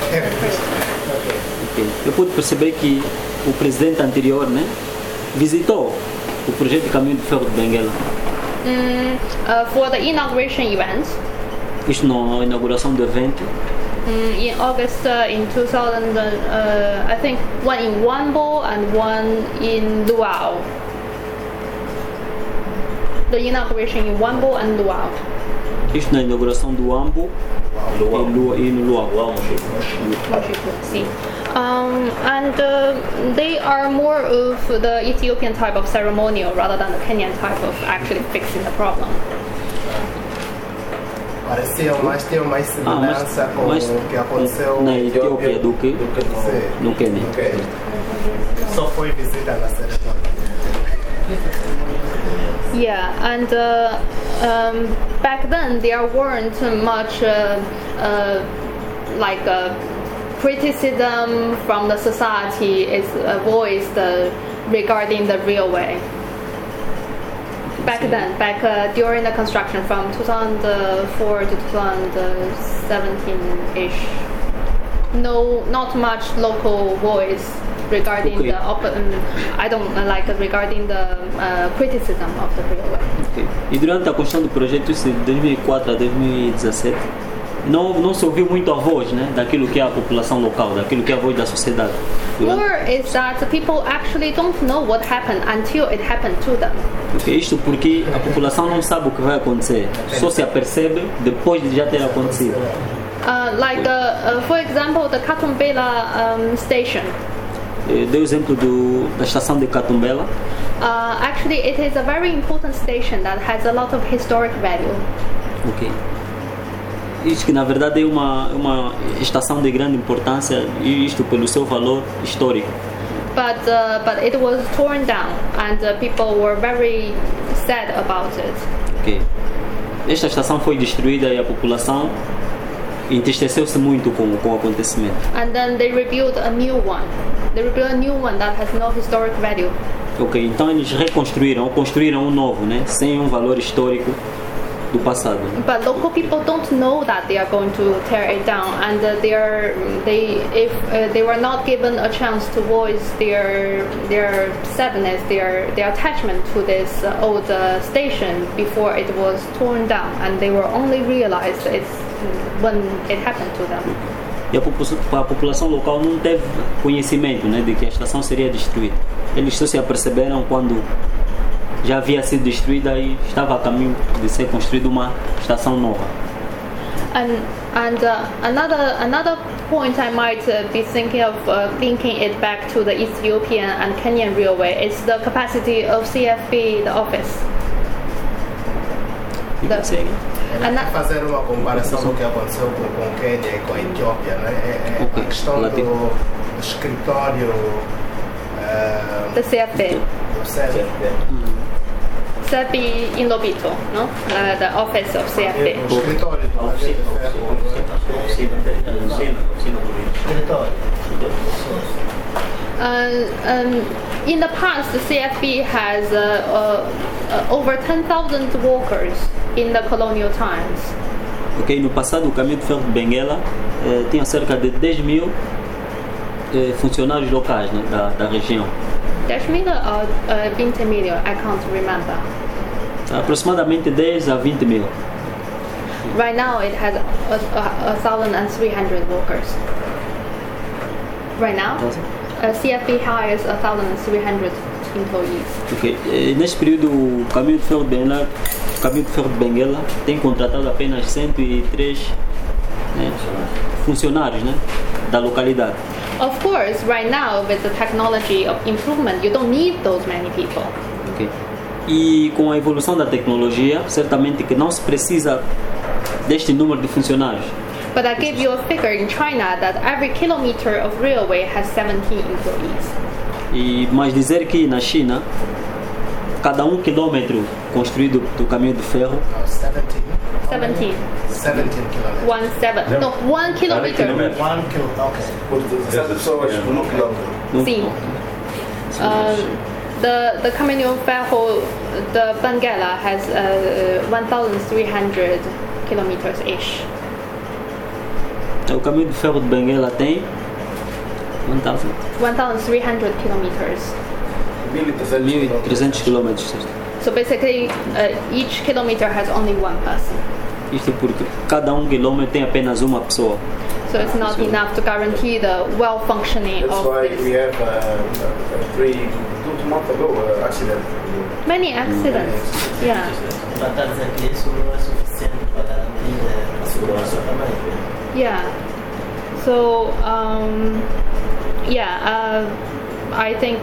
Okay. Eu pude perceber que o presidente anterior, né, visitou o projeto de Caminho de Ferro de Benguela. For the inauguration event. Isto na inauguração do evento. In August in 2000, I think one in Wambo and one in Luau. The inauguration in Wambo and Luau. Isto na inauguração do Wambo e no Luau. Sim. And they are more of the Ethiopian type of ceremonial rather than the Kenyan type of actually fixing the problem. Parecia mais ter mais semelhança com o que aconteceu na Etiópia do que no Quênia. Só foi visita na cerimônia. Yeah, and back then there weren't much criticism from the society is voiced regarding the railway. Back during the construction from 2004 to 2017-ish, not much local voice regarding regarding the criticism of the railway. Okay. E durante a construção do projeto, de 2004 a 2017, não se ouviu muito a voz, né, daquilo que é a população local, daquilo que é a voz da sociedade. Or is that people actually don't know what happened until it happened to them. Okay, isto porque a população não sabe o que vai acontecer, só se apercebe depois de já ter acontecido. For example, the Katumbela station. Deu exemplo da estação de Katumbela. Actually, it is a very important station that has a lot of historic value. Okay. Isto que na verdade é uma estação de grande importância, e isto pelo seu valor histórico. But it was torn down and people were very sad about it. Okay. Esta estação foi destruída e a população entristeceu-se muito com o acontecimento. And then they rebuilt a new one. They rebuilt a new one that has no historic value. Ok, então eles construíram um novo, né, sem um valor histórico. do passado. But local people don't know that they are going to tear it down, and if they were not given a chance to voice their sadness, their attachment to this old station before it was torn down, and they were only realized it's when it happened to them. E a população local não teve conhecimento, né, de que a estação seria destruída. Eles só se aperceberam quando já havia sido destruída e estava a caminho de ser construída uma estação nova. Another point I might be thinking of linking it back to the Ethiopian and Kenyan railway is the capacity of CFB, the office. Fazer uma comparação do que aconteceu com o Quênia e com a Etiópia, né? A questão do escritório the CFB. CFB in Lobito, no? The office of CFB. O escritório in the past, the CFB has over 10,000 workers in the colonial times. Ok, no passado o caminho de ferro de Benguela tinha cerca de 10.000 funcionários locais, né, da região. 10,000 or 20,000? I can't remember. Aproximadamente 10 a 20.000. Right now it has 1,300 workers. Right now, CFB hires 1,300 employees. Ok, neste período o caminho de ferro de Benguela tem contratado apenas 103 funcionários, né, da localidade. Of course, right now with the technology of improvement, you don't need those many people. Okay. E com a evolução da tecnologia, certamente que não se precisa deste número de funcionários. But I gave you a figure in China that every kilometer of railway has 17 employees. Mas dizer que na China, cada quilômetro construído do caminho de ferro... 17. 17 kilometers. 1 kilometer. 1 kilometer, ok. Por 17 pessoas por 1 quilômetro. Sim. The caminho ferro de Benguela has 1,300 kilometers-ish. O caminho de ferro de Benguela tem 1,300 kilometers. 1.300 quilômetros. So basically, each kilometer has only one person. Isto porque cada quilômetro tem apenas uma pessoa. So it's not enough to guarantee the well-functioning That's of why this. we have 2 months ago accident. Many accidents. Yeah. Yeah. So I think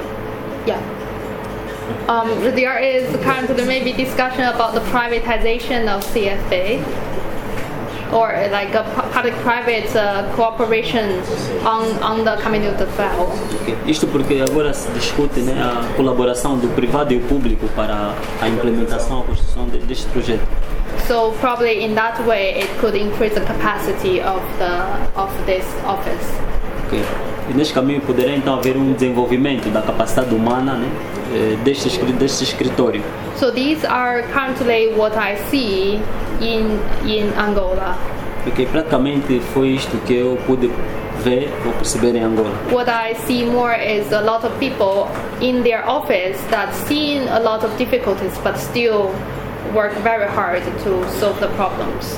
there is currently maybe discussion about the privatization of CFB or like a public-private cooperation on the Caminho de Ferro. Okay. Isto porque agora se discute, né, a colaboração do privado e o público para a implementação, a construção deste projeto. So probably in that way it could increase the capacity of this office. Okay. E neste caminho poderá então haver desenvolvimento da capacidade humana, né, deste escritório. So these are currently what I see in Angola. Porque praticamente foi isto que eu pude ver ou perceber em Angola. What I see more is a lot of people in their office that seen a lot of difficulties but still work very hard to solve the problems.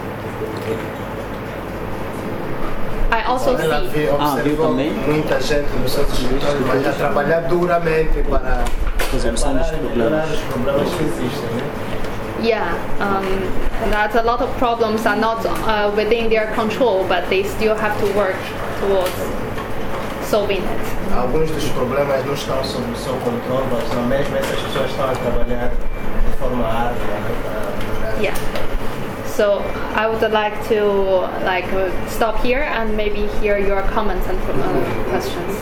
I also see. Viu também? Muita gente no seu escritório vai a trabalhar duramente para resolução dos problemas. Que existem, né? Yeah, that a lot of problems are not within their control, but they still have to work towards solving it. Alguns dos problemas não estão sob o seu controle, mas não mesmo essas pessoas estão a trabalhar de forma árdua. Yeah. So I would like to stop here and maybe hear your comments and questions.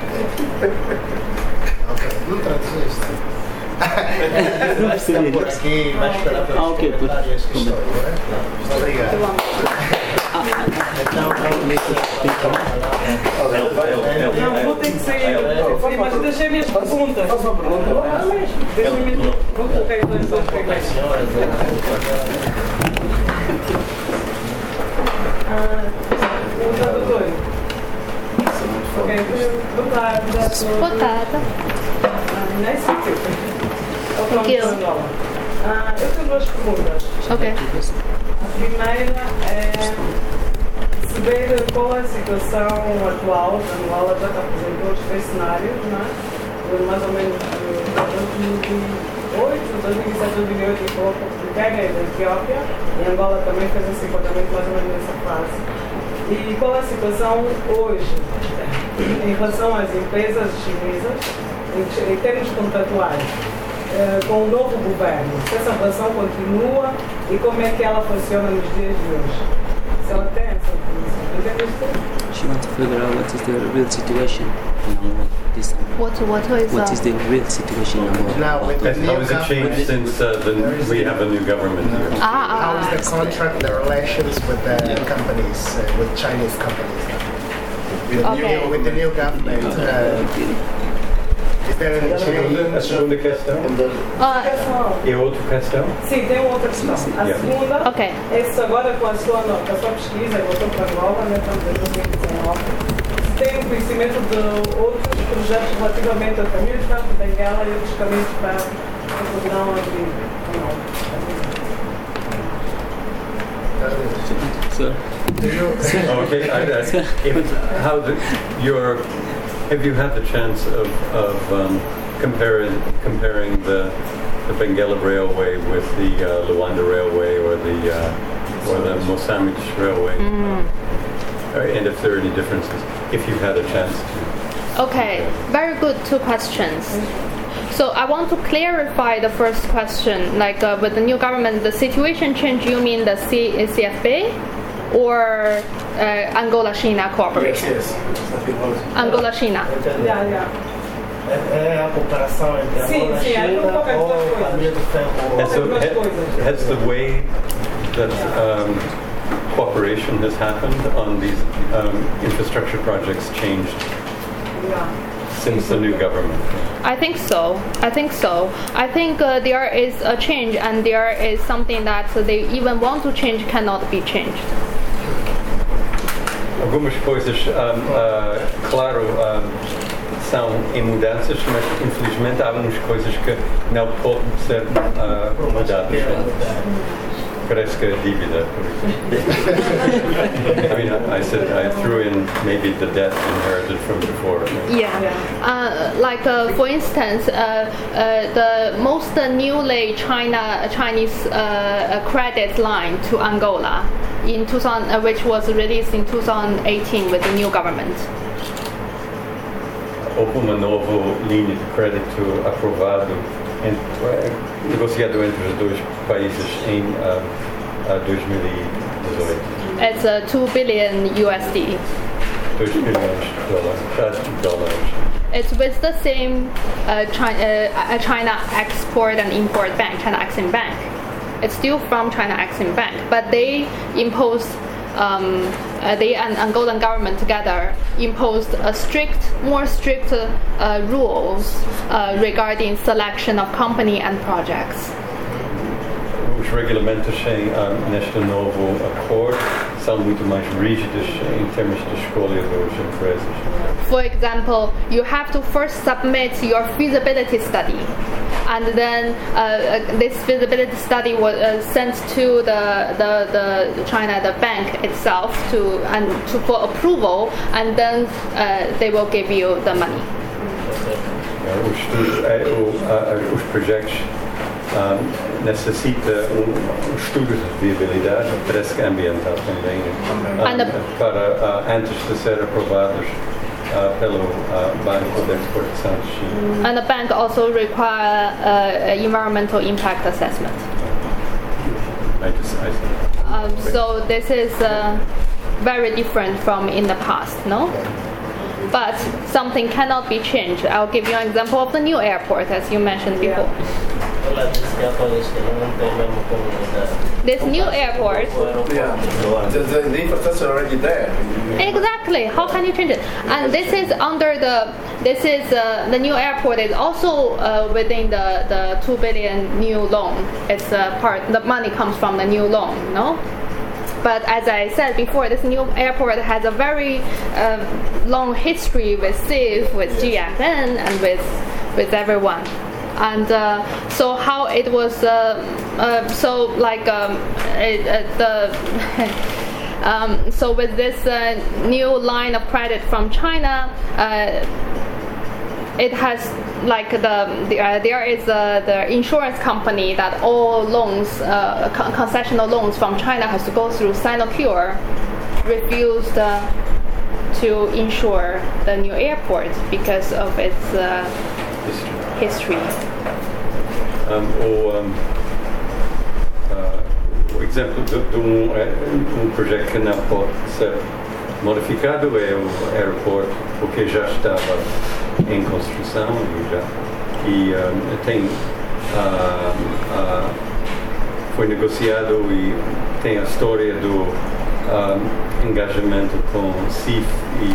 Ok, não traduziste. Não percebi. Por aqui, vai esperar para contar esta história, né? Obrigado. You're welcome. Vou ter que sair. Sim, mas deixei minhas perguntas. Faça uma pergunta. Vou colocar os dois primeiros. O tradutor. Ok, boa tarde a todos. Boa tarde. Nice to meet you. É o nome de Angola. Eu tenho duas perguntas. Ok. A primeira é saber qual é a situação atual de Angola, já que apresentou os três cenários, não é? Mais ou menos de 2008, 2007, 2008 e falou de Quênia e da Etiópia, e Angola também fez esse comportamento mais ou menos nessa fase. E qual é a situação hoje em relação às empresas chinesas, em termos contratuais, com o novo governo? Se essa relação continua e como é que ela funciona nos dias de hoje? Se ela tem essa informação. Entende? She wants to figure out what is the real situation in Angola this time. What is the real situation in Angola? Now, with the And new how has it changed government, since we have a new government here? how is the contract, the relations with the companies, with Chinese companies? Okay. With the new government, is there any A change? segunda questão? E outra questão? Sim, tem outra questão. A segunda Ok. é se agora com a sua pesquisa, voltou para Angola, né, estamos em 2019, se tem um conhecimento de outros projetos relativamente ao caminho de Cabo de Benguela e outros caminhos para poderão abrir ou não. Okay. Have you had the chance of comparing the Benguela Railway with the Luanda Railway or the Mozambique Railway? And if there are any differences, if you've had a chance to. Okay, very good. Two questions. So I want to clarify the first question. Like with the new government, the situation change. You mean the CFB or Angola-China cooperation? Yes. Angola-China. É a comparação entre Angola e China ou o caminho do ferro? Has the way that cooperation has happened on these infrastructure projects changed since the new government? I think so. I think there is a change, and there is something that they even want to change cannot be changed. Algumas coisas, claro, são em mudanças, mas infelizmente há algumas coisas que não podem ser mudadas. Parece que a dívida, por exemplo. I mean, I said I threw in maybe the debt inherited from before. Yeah, for instance, the most newly Chinese credit line to Angola in which was released in 2018 with the new government. Houve uma nova linha de crédito aprovado, negociado entre os dois países em 2018. It's $2 billion USD. 2 bilhões de dólares. It's with the same China Export and Import Bank, China Exim Bank. It's still from China Exim Bank, but they imposed, they and Angolan government together imposed more strict rules regarding selection of company and projects. Os regulamentos neste novo acordo são muito mais rígidos em termos de escolha das empresas. For example, you have to first submit your feasibility study, and then this feasibility study was sent to the China, the bank itself, for approval, and then they will give you the money. Os projetos necessita estudos de viabilidade, parece que ambiental também, para antes de ser aprovados pelo Banco de Exportação de China. And the bank also require environmental impact assessment. So this is very different from in the past, no? But something cannot be changed. I'll give you an example of the new airport, as you mentioned before. Angola disse que após não tem mesmo comunidade. This new airport. Yeah. The infrastructure already there. Exactly. How can you change it? And this is the new airport is also within the 2 billion new loan. It's the money comes from the new loan, no? But as I said before, this new airport has a very long history with CIF, with GFN, and with everyone. And so how it was, so with this new line of credit from China, it has like there is the insurance company that all loans, concessional loans from China has to go through. Sinocure refused to insure the new airport because of its history. O exemplo de projeto que não pode ser modificado é o aeroporto, porque já estava em construção e tem foi negociado e tem a história do engajamento com CIF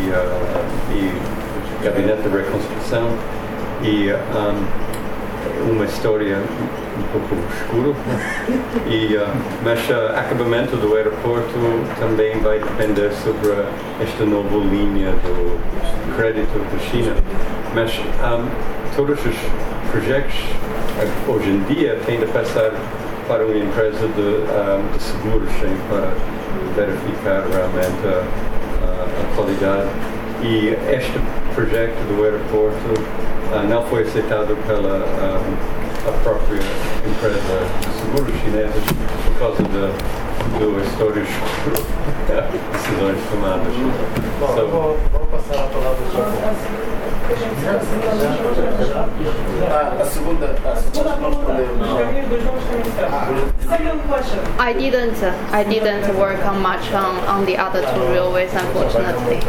e Gabinete de Reconstrução e uma história pouco escuro mas o acabamento do aeroporto também vai depender sobre esta nova linha do crédito da China, mas todos os projetos hoje em dia têm de passar para uma empresa de seguros para verificar realmente a qualidade, e este projeto do aeroporto não foi aceitado pela a própria empresa de seguros chinesas por causa do história escuro decisões tomadas. Vou passar a palavra a segunda nós podemos. I didn't work on much on the other two railways, unfortunately.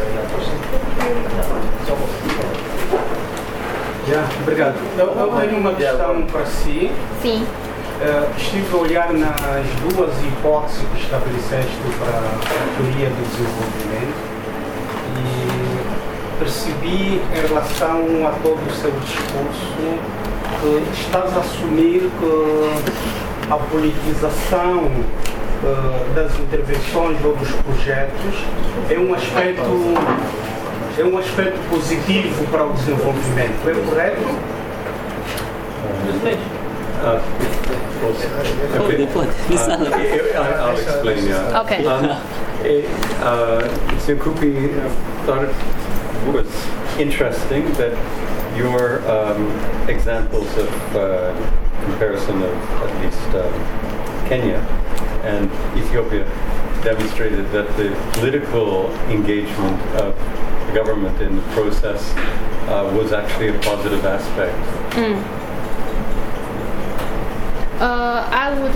Obrigado. Eu tenho uma questão para si. Sim. Estive a olhar nas duas hipóteses que estabeleceste para a teoria do desenvolvimento e percebi em relação a todo o seu discurso que estás a assumir que a politização das intervenções ou dos projetos é um aspecto positivo para o desenvolvimento, é correto? I'll explain. Okay. So Kupi thought it was interesting that your examples of comparison of at least Kenya and Ethiopia demonstrated that the political engagement of the government in the process was actually a positive aspect. I would,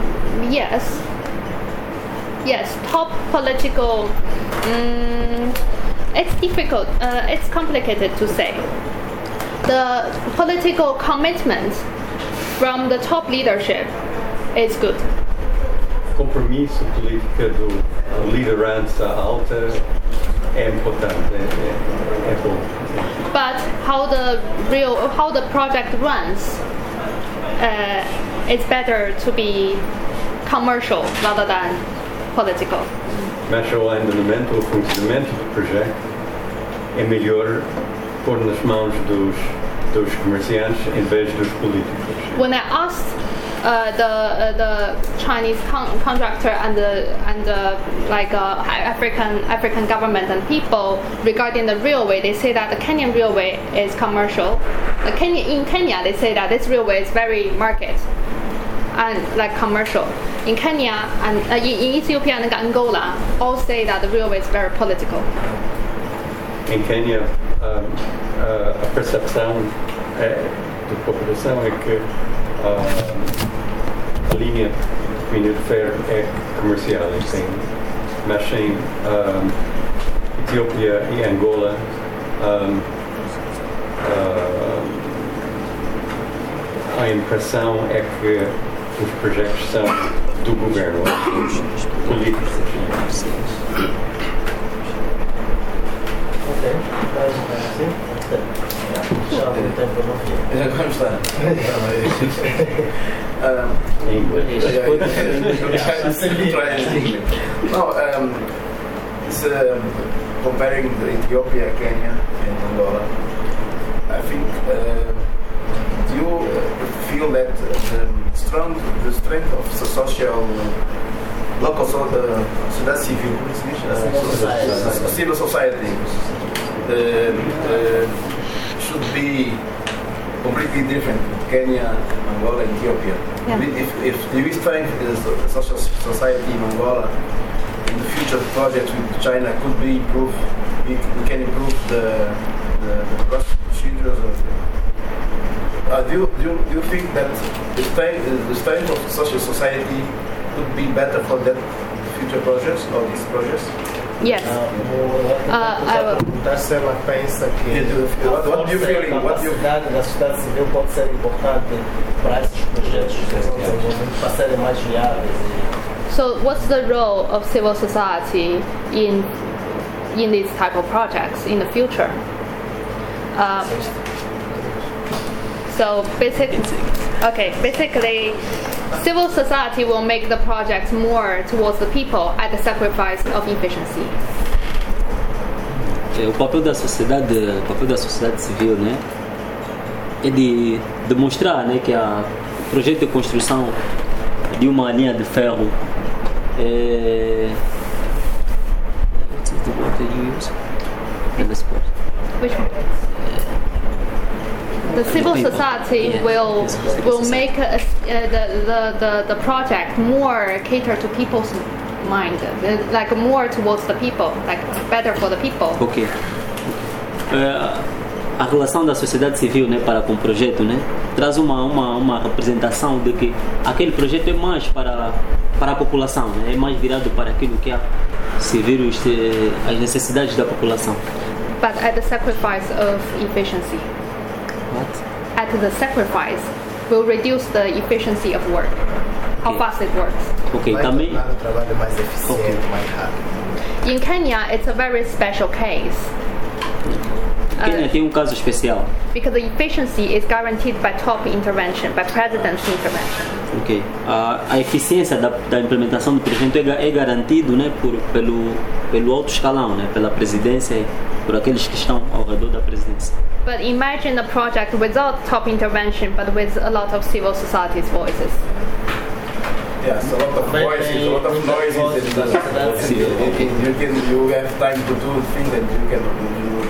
yes, top political, it's difficult, it's complicated to say. The political commitment from the top leadership is good. Compromisso política do liderança alta é importante, é bom. But how the project runs, it's better to be commercial rather than political. Mas o andamento, o funcionamento do projeto é melhor pôr nas mãos dos comerciantes em vez dos políticos. When I asked the Chinese contractor and African government and people regarding the railway, they say that the Kenyan railway is commercial. In Kenya, they say that this railway is very market and like commercial. In Kenya and in Ethiopia and Angola, all say that the railway is very political. Em Kenya, a percepção da população é que a linha de ferro é comercial, mas em Etiópia e a impressão é que os projetos são do governo, políticos. Ok, já há muito tempo não vi. Vamos lá. Em inglês. It's comparing the Ethiopia, Kenya, and Angola. I think do you feel that the strength of the social local society civil civil society should be completely different in Kenya, Angola, and Ethiopia? Yeah. If you strengthen the social society in Angola, in the future projects with China could be improved, we can improve the procedures. Do you think that the strength of social society could be better for that future projects or these projects? Yes. I will. Se ela pensa que What do you feel? What do you da sociedade civil pode ser importante para esses projetos de desenvolvimento para serem mais viáveis. So, what's the role of civil society in these type of projects in the future? So basically, civil society will make the projects more towards the people at the sacrifice of efficiency. O papel da sociedade civil, né, é de demonstrar, né, que o projeto de construção de uma linha de ferro what's the word that you use? Which one? The civil society will make the project more cater to people's mind, like more towards the people, like better for the people. Ok. A relação da sociedade civil, né, para com o projeto, né, traz uma representação de que aquele projeto é mais para a população, né, é mais virado para aquilo que é servir as necessidades da população. But at the sacrifice of efficiency. What? At the sacrifice will reduce the efficiency of work. How fast it works. Ok, também. Vai tornar o trabalho mais eficiente, mais rápido. In Kenya, it's a very special case. Kenya tem caso especial. Because the efficiency is guaranteed by top intervention, by president's intervention. Ok. A eficiência da implementação do projeto é garantido, né, pelo alto escalão, né, pela presidência e por aqueles que estão ao redor da presidência. But imagine a project without top intervention, but with a lot of civil society's voices. Yes, a lot of voices, a lot of noises. You have time to do things that you can do.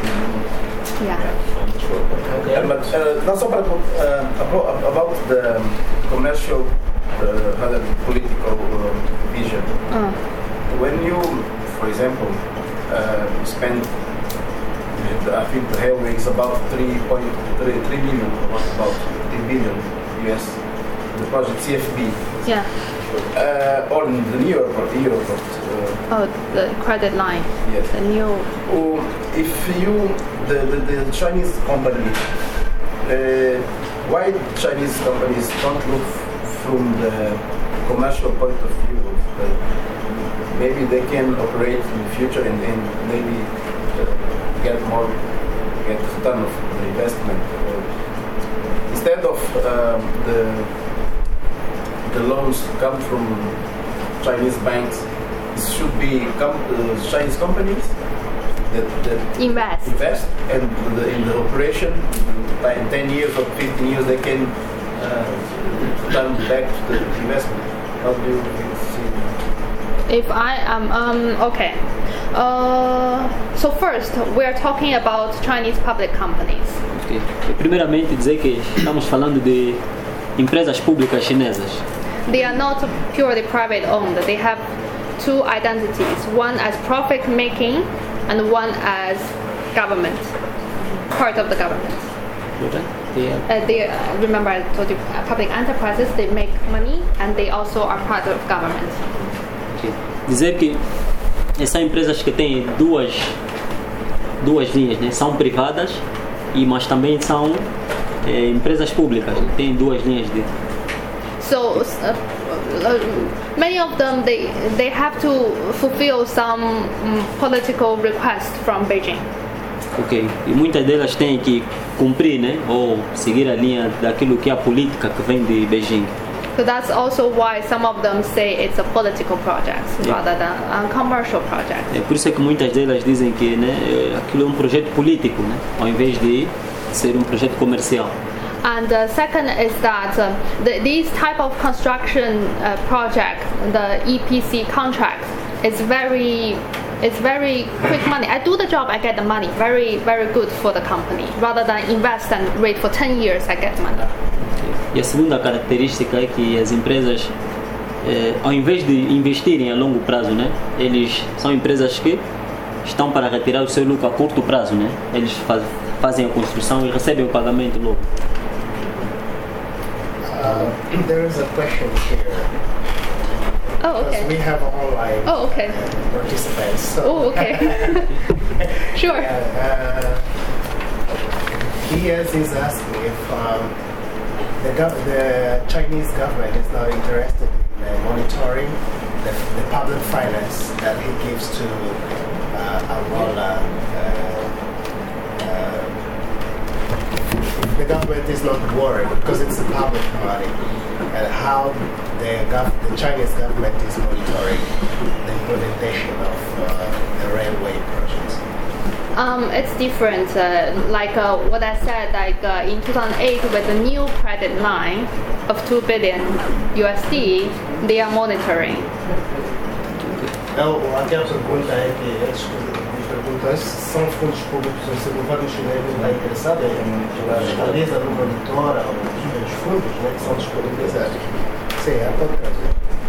Yeah. But not so about the commercial, political vision. When you, for example, spend, I think the railway is about 3.3 billion, about 3 billion US. The project CFB. Yeah. Or the new airport. The credit line. Yes. The new. If you, the Chinese company, why Chinese companies don't look from the commercial point of view? Maybe they can operate in the future and maybe get return of the investment. Instead of the loans come from Chinese banks, it should be Chinese companies that invest and in the operation, by 10 years or 15 years they can turn back to the investment. How do you see? If I am okay. So first, we are talking about Chinese public companies. Okay. Primeiramente dizer que estamos falando de empresas públicas chinesas. They are not purely private owned. They have two identities, one as profit making and one as government, part of the government. Remember I told you, public enterprises, they make money and they also are part of government. Okay. Dizer que essas empresas que têm duas linhas, né, são privadas, mas também são empresas públicas, têm 2 linhas de... So many of them they have to fulfill some political request from Beijing. Ok, e muitas delas têm que cumprir, né, ou seguir a linha daquilo que é a política que vem de Beijing. So that's also why some of them say it's a political project rather than a commercial project. É por isso que muitas delas dizem que, né, aquilo é um projeto político, né, ao invés de ser um projeto comercial. And the second is that these type of construction project, the EPC contract, it's very quick money. I do the job, I get the money. Very, very good for the company. Rather than invest and wait for 10 years, I get money. E a segunda característica é que as empresas, ao invés de investirem a longo prazo, né, eles são empresas que estão para retirar o seu lucro a curto prazo, né? Eles fazem a construção e recebem o pagamento logo. There is a question here. Oh, okay. Because we have online participants. So Oh, okay. Sure. Diaz is asking if the Chinese government is not interested in monitoring the public finance that he gives to Angola. The government is not worried because it's a public money, and how the Chinese government is monitoring the implementation of the railway projects. It's different. Like what I said, in 2008 with the new credit line of $2 billion USD, they are monitoring. Não, aquela pergunta é que são fundos públicos, se o governo chinês não está interessado em fiscaliza, não monitora os fundos, né, que são disponibilizados. Sim, acontece.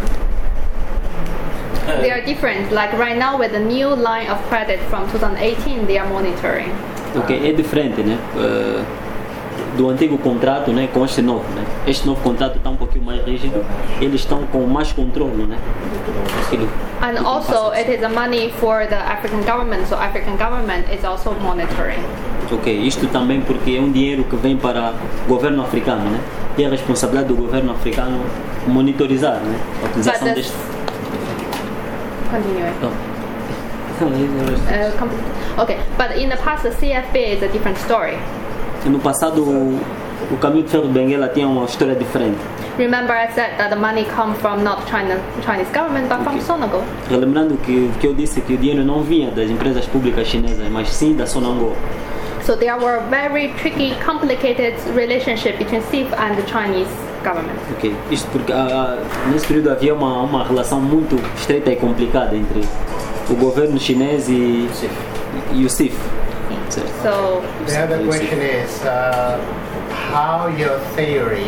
They are different. Like right now with the new line of credit from 2018, they are monitoring. Ok, é diferente, né? Do antigo contrato, né, com este novo, né? Este novo contrato está um pouquinho mais rígido. Eles estão com mais controle, né? And also, it is a money for the African government, so African government is also monitoring. Ok, isto também porque é um dinheiro que vem para o governo africano, né? E é a responsabilidade do governo africano monitorizar, né? A utilização deste. Continue. Okay, but in the past, the CFB is a different story. No passado, o caminho de ferro de Benguela tinha uma história diferente. Remember, I said that the money comes from not Chinese government, but from Sonangol. Relembrando que eu disse que o dinheiro não vinha das empresas públicas chinesas, mas sim da Sonangol. So there were very tricky, complicated relationship between CIF and the Chinese government. Ok, isto porque nesse período havia uma relação muito estreita e complicada entre o governo chinês e o CIF. So the other question is how your theory,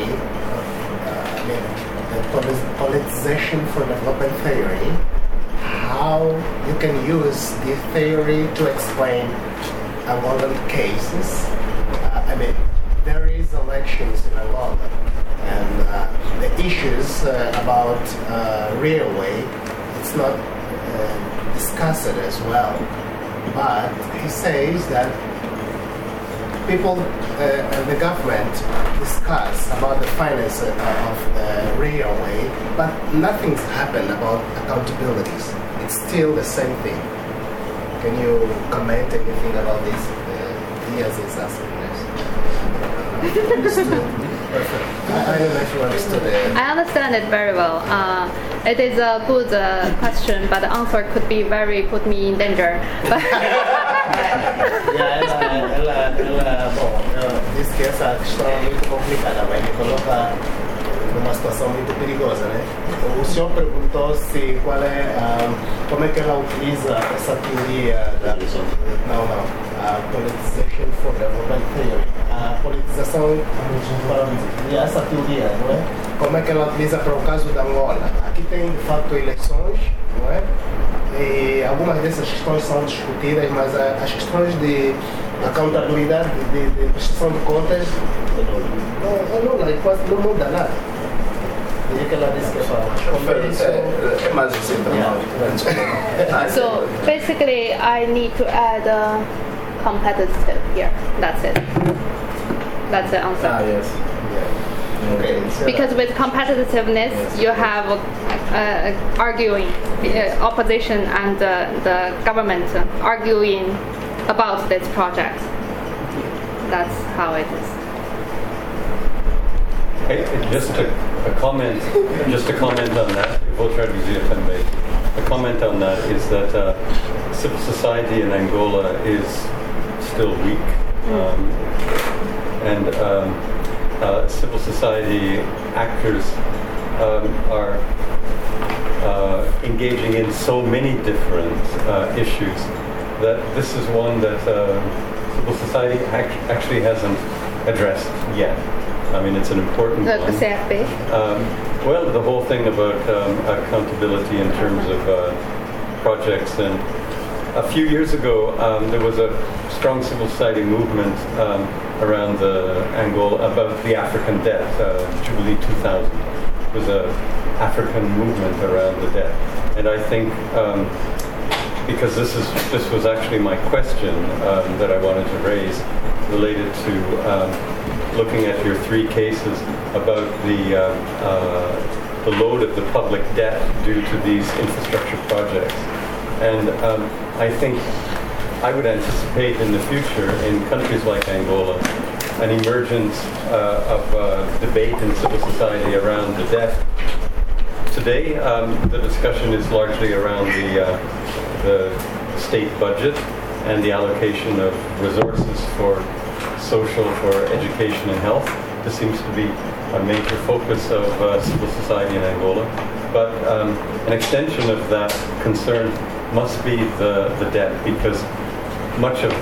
the politicization for development theory, how you can use the theory to explain Angolan cases. There is elections in Angola, and the issues about railway, it's not discussed as well. But he says that people and the government discuss about the finance of the railway, but nothing's happened about accountabilities. It's still the same thing. Can you comment anything about this? Diaz is asking this. Perfect. I don't know if you understood it. I understand it very well. It is a good question, but the answer could be put me in danger. Ela diz que essa questão é muito complicada, mas me coloca numa situação muito perigosa, né? O senhor perguntou se como é que ela utiliza essa teoria da a politicization for development theory, a politização para essa teoria, não é? Como é que ela utiliza para o caso da Angola? Aqui tem de facto eleições, não é? E algumas dessas questões são discutidas, mas as questões de accountabilidade, de prestação de contas, quase não muda nada. Que ela disse que é mais assim também. So basically, I need to add competitive here. That's it. That's the answer. Yes. Yeah. Okay. So because with competitiveness, you have arguing opposition and the government arguing about this project. That's how it is. Just a comment on that. A comment on that is that civil society in Angola is still weak, and civil society actors are engaging in so many different issues that this is one that civil society actually hasn't addressed yet. I mean, it's an important one. The CFP? Well, the whole thing about accountability in terms of projects. And a few years ago, there was a strong civil society movement around Angola about the African debt, Jubilee 2000. It was an African movement around the debt. And I think, because this was actually my question that I wanted to raise, related to looking at your three cases about the load of the public debt due to these infrastructure projects. And I think I would anticipate in the future in countries like Angola an emergence of debate in civil society around the debt. Today, the discussion is largely around the state budget and the allocation of resources for social, for education and health. This seems to be a major focus of civil society in Angola. But an extension of that concern must be the debt, because much of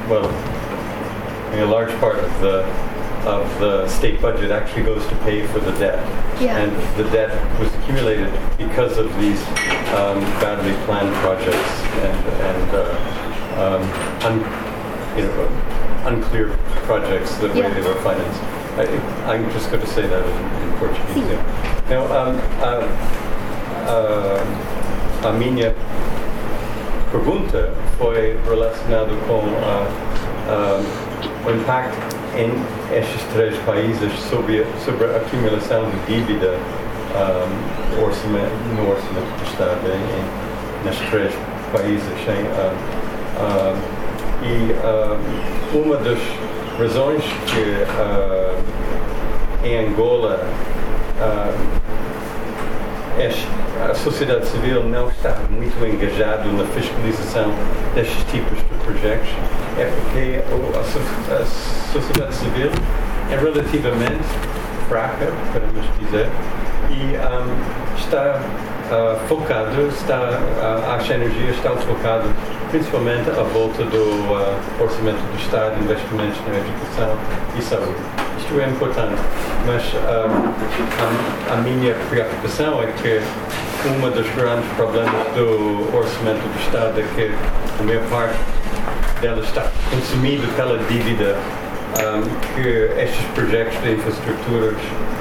a large part of the state budget actually goes to pay for the debt. Yeah. And the debt was accumulated because of these badly planned projects and unclear projects, the way they were financed. I'm just going to say that in Portuguese. Yeah. Now, a minha pergunta foi relacionada com o impacto em estes três países sobre a acumulação de dívida no orçamento do Estado nestes três países. E uma das razões que em Angola a sociedade civil não está muito engajada na fiscalização destes tipos de projetos é porque a sociedade civil é relativamente fraca, podemos dizer, e está focado, as energias estão focadas principalmente à volta do orçamento do Estado, investimentos na educação e saúde. Isto é importante, mas a minha preocupação é que um dos grandes problemas do orçamento do Estado é que a maior parte dela está consumida pela dívida que estes projetos de infraestruturas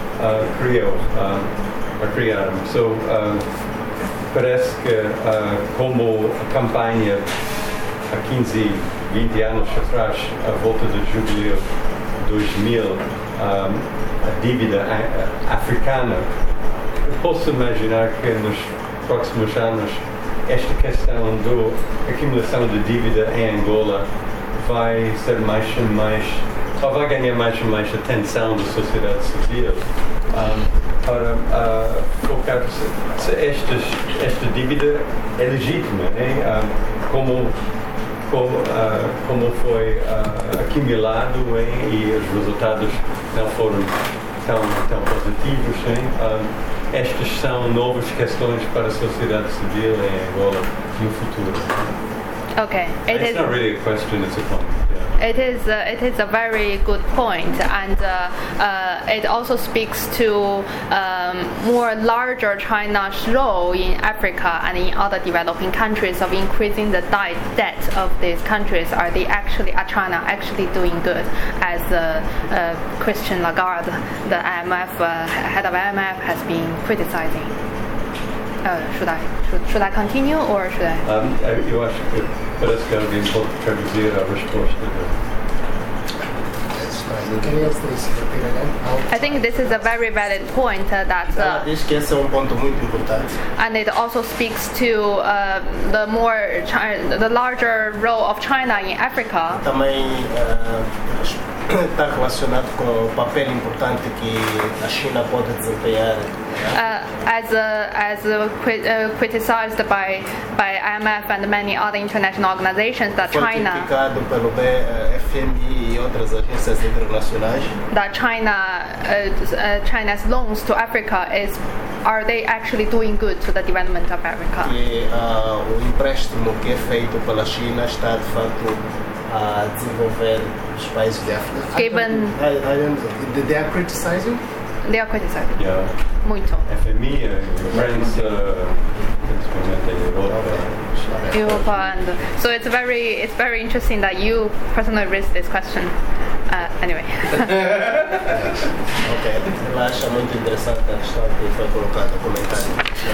criaram. So, parece que como a campanha há 15, 20 anos atrás, à volta do Jubilee 2000, a dívida africana, eu posso imaginar que nos próximos anos esta questão da acumulação de dívida em Angola vai ser vai ganhar mais e mais atenção da sociedade civil para focar se esta dívida é legítima, né? Como foi acumulado e os resultados não foram tão positivos. Né? Estas são novas questões para a sociedade civil em Angola no futuro. Okay. It's not really a question, it's a comment. It is a very good point, and it also speaks to more larger China's role in Africa and in other developing countries of increasing the debt of these countries. Are China actually doing good? As Christine Lagarde, the head of IMF, has been criticizing. Should I continue or should I? Eu acho que parece que alguém pode traduzir a resposta. That's fine. I think this is a very valid point Ela diz que esse é ponto muito importante. and it also speaks to the larger role of China in Africa. Também está relacionado com o papel importante que a China pode desempenhar. Criticized by IMF and many other international organizations that China pelo FMI e outras agências internacionais. That China's loans to Africa are they actually doing good to the development of Africa? Que o empréstimo que é feito pela China está de facto a desenvolver os países de África. Given they are criticizing? They are criticizing. Yeah. Muito. FMI, França, principalmente Europa, and so it's very interesting that you personally raised this question. Anyway. Okay. Ela acha muito interessante a questão que foi colocada no comentário.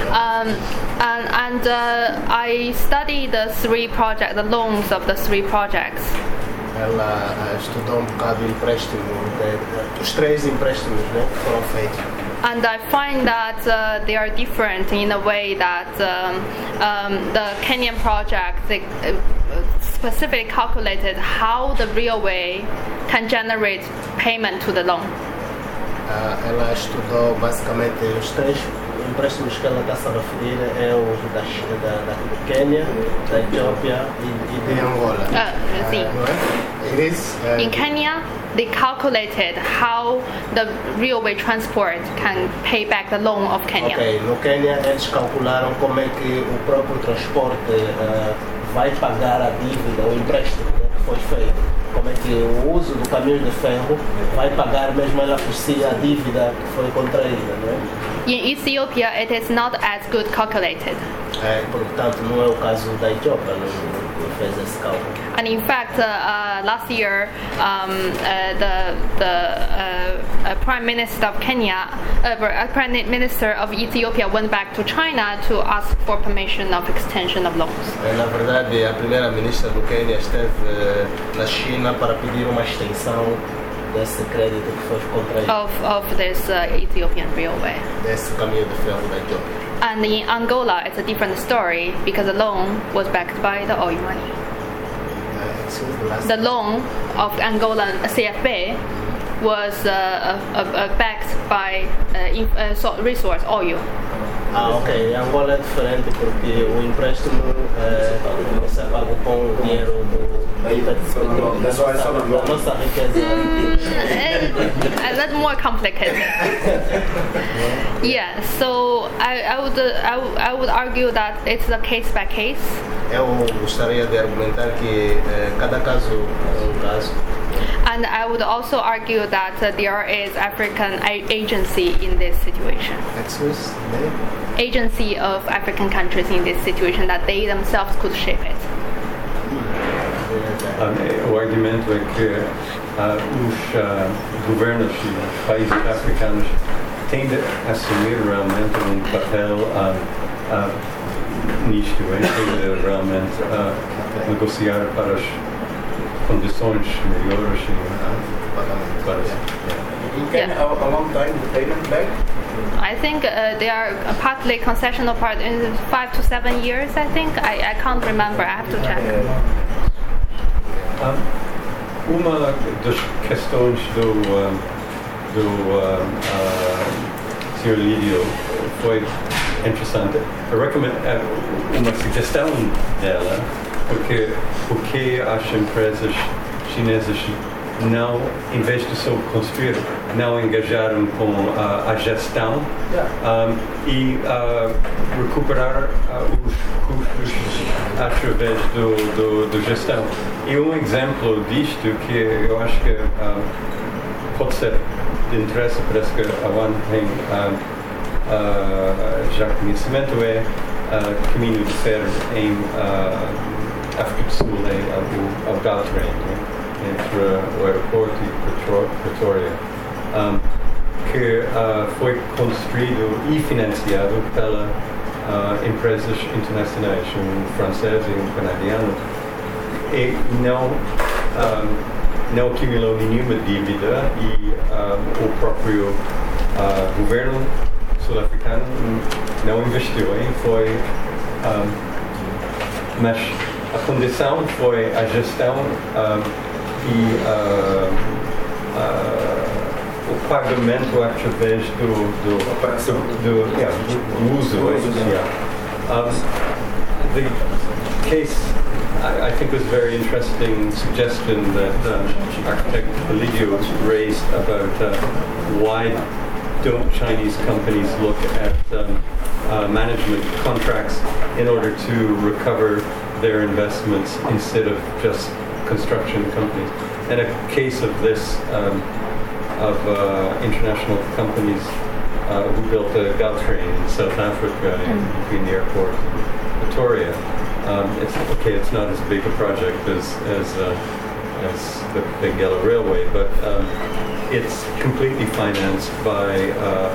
I studied the loans of the three projects. Ela estudou bocado o empréstimo, os 3 empréstimos, né, que foram feitos. And I find that they are different in a way that the Kenyan project specifically calculated how the railway can generate payment to the loan. Ela estudou basicamente os 3 empréstimos que ela está se a referir é o do Quênia, da Etiópia e de Angola. Sim. In Kenya, they calculated how the railway transport can pay back the loan of Kenya. Okay. No Quênia, eles calcularam como é que o próprio transporte vai pagar a dívida, o empréstimo que foi feito. Como é que o uso do caminho de ferro vai pagar mesmo ela por si a dívida que foi contraída, não é? In Ethiopia, it is not as good calculated. Portanto, não é o caso da Etiópia, não fez esse cálculo. And in fact, last year, the Prime Minister of Kenya, Prime Minister of Ethiopia went back to China to ask for permission of extension of loans. Na verdade, a primeira ministra do Quênia esteve na China para pedir uma extensão desse crédito que foi contraído. Of this Ethiopian railway. Desse caminho de ferro da Etiópia. And in Angola, it's a different story because the loan was backed by the oil money. The loan of Angolan CFB was backed by resource oil. Ok. Angola é diferente porque o empréstimo você paga com o dinheiro da nossa riqueza. That's more complicated. Yeah, so I would argue that it's a case by case. Eu gostaria de argumentar que cada caso é caso. And I would also argue that there is African agency in this situation. Agency of African countries in this situation that they themselves could shape it. O argumento é que os governos e os países africanos têm de assumir realmente papel nisto, em de realmente negociar para as condições melhores para a long time the payment back? I think they are partly concessional part in 5 to 7 years. I think I can't remember. I have to check. Uma das questões do Sr. Lídio foi interessante. Eu recomendo uma sugestão dela, porque o que as empresas chinesas não, em vez de só construir, não engajaram com a gestão e recuperar os custos através do gestão. E um exemplo disto que eu acho que pode ser de interesse, parece que a ONU tem já conhecimento, é o caminho de ferro em África do Sul, ao Gautrain, entre o aeroporto e Pretoria, que foi construído e financiado pelas empresas internacionais, um francês e um canadiano, e não não acumulou nenhuma dívida e o próprio governo sul-africano não investiu, hein? Mas a condição foi a gestão e o pagamento através do uso. The case, I think, was a very interesting suggestion that architect Eligio raised about why don't Chinese companies look at management contracts in order to recover their investments instead of just construction companies. And a case of this, of international companies who built a Gautrain in South Africa between the airport and Pretoria. It's not as big a project as the Big Yellow Railway, but it's completely financed by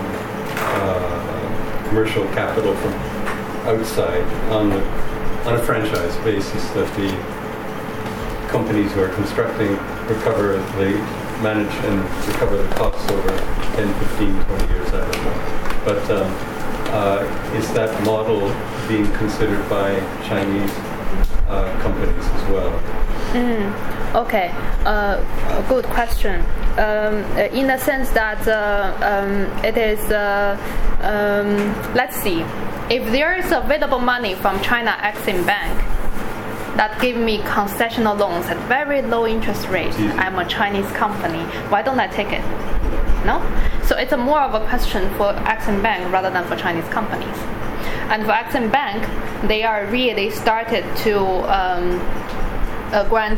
commercial capital from outside on a franchise basis, that the companies who are constructing manage and recover the costs over 10, 15, 20 years, I don't know. But is that model being considered by Chinese companies as well? Okay, good question. In the sense that it is, let's see, if there is available money from China Exim Bank that give me concessional loans at very low interest rates, I'm a Chinese company, why don't I take it? No? So it's more of a question for Exim Bank rather than for Chinese companies. And for Exim Bank, they are really started to grant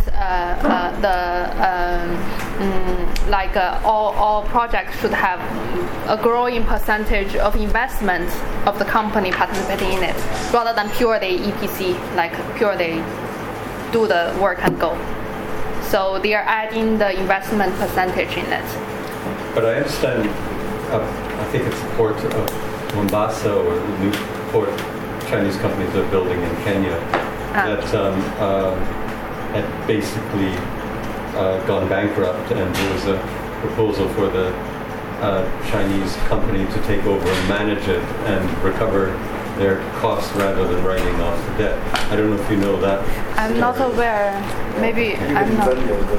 all projects should have a growing percentage of investment of the company participating in it, rather than purely EPC, like purely do the work and go. So they are adding the investment percentage in it. But I understand, I think it's the port of Mombasa, or the new port Chinese companies are building in Kenya, that had basically gone bankrupt, and there was a proposal for the Chinese company to take over and manage it and recover their costs rather than writing off the debt. I don't know if you know that. I'm not aware. Maybe I'm not.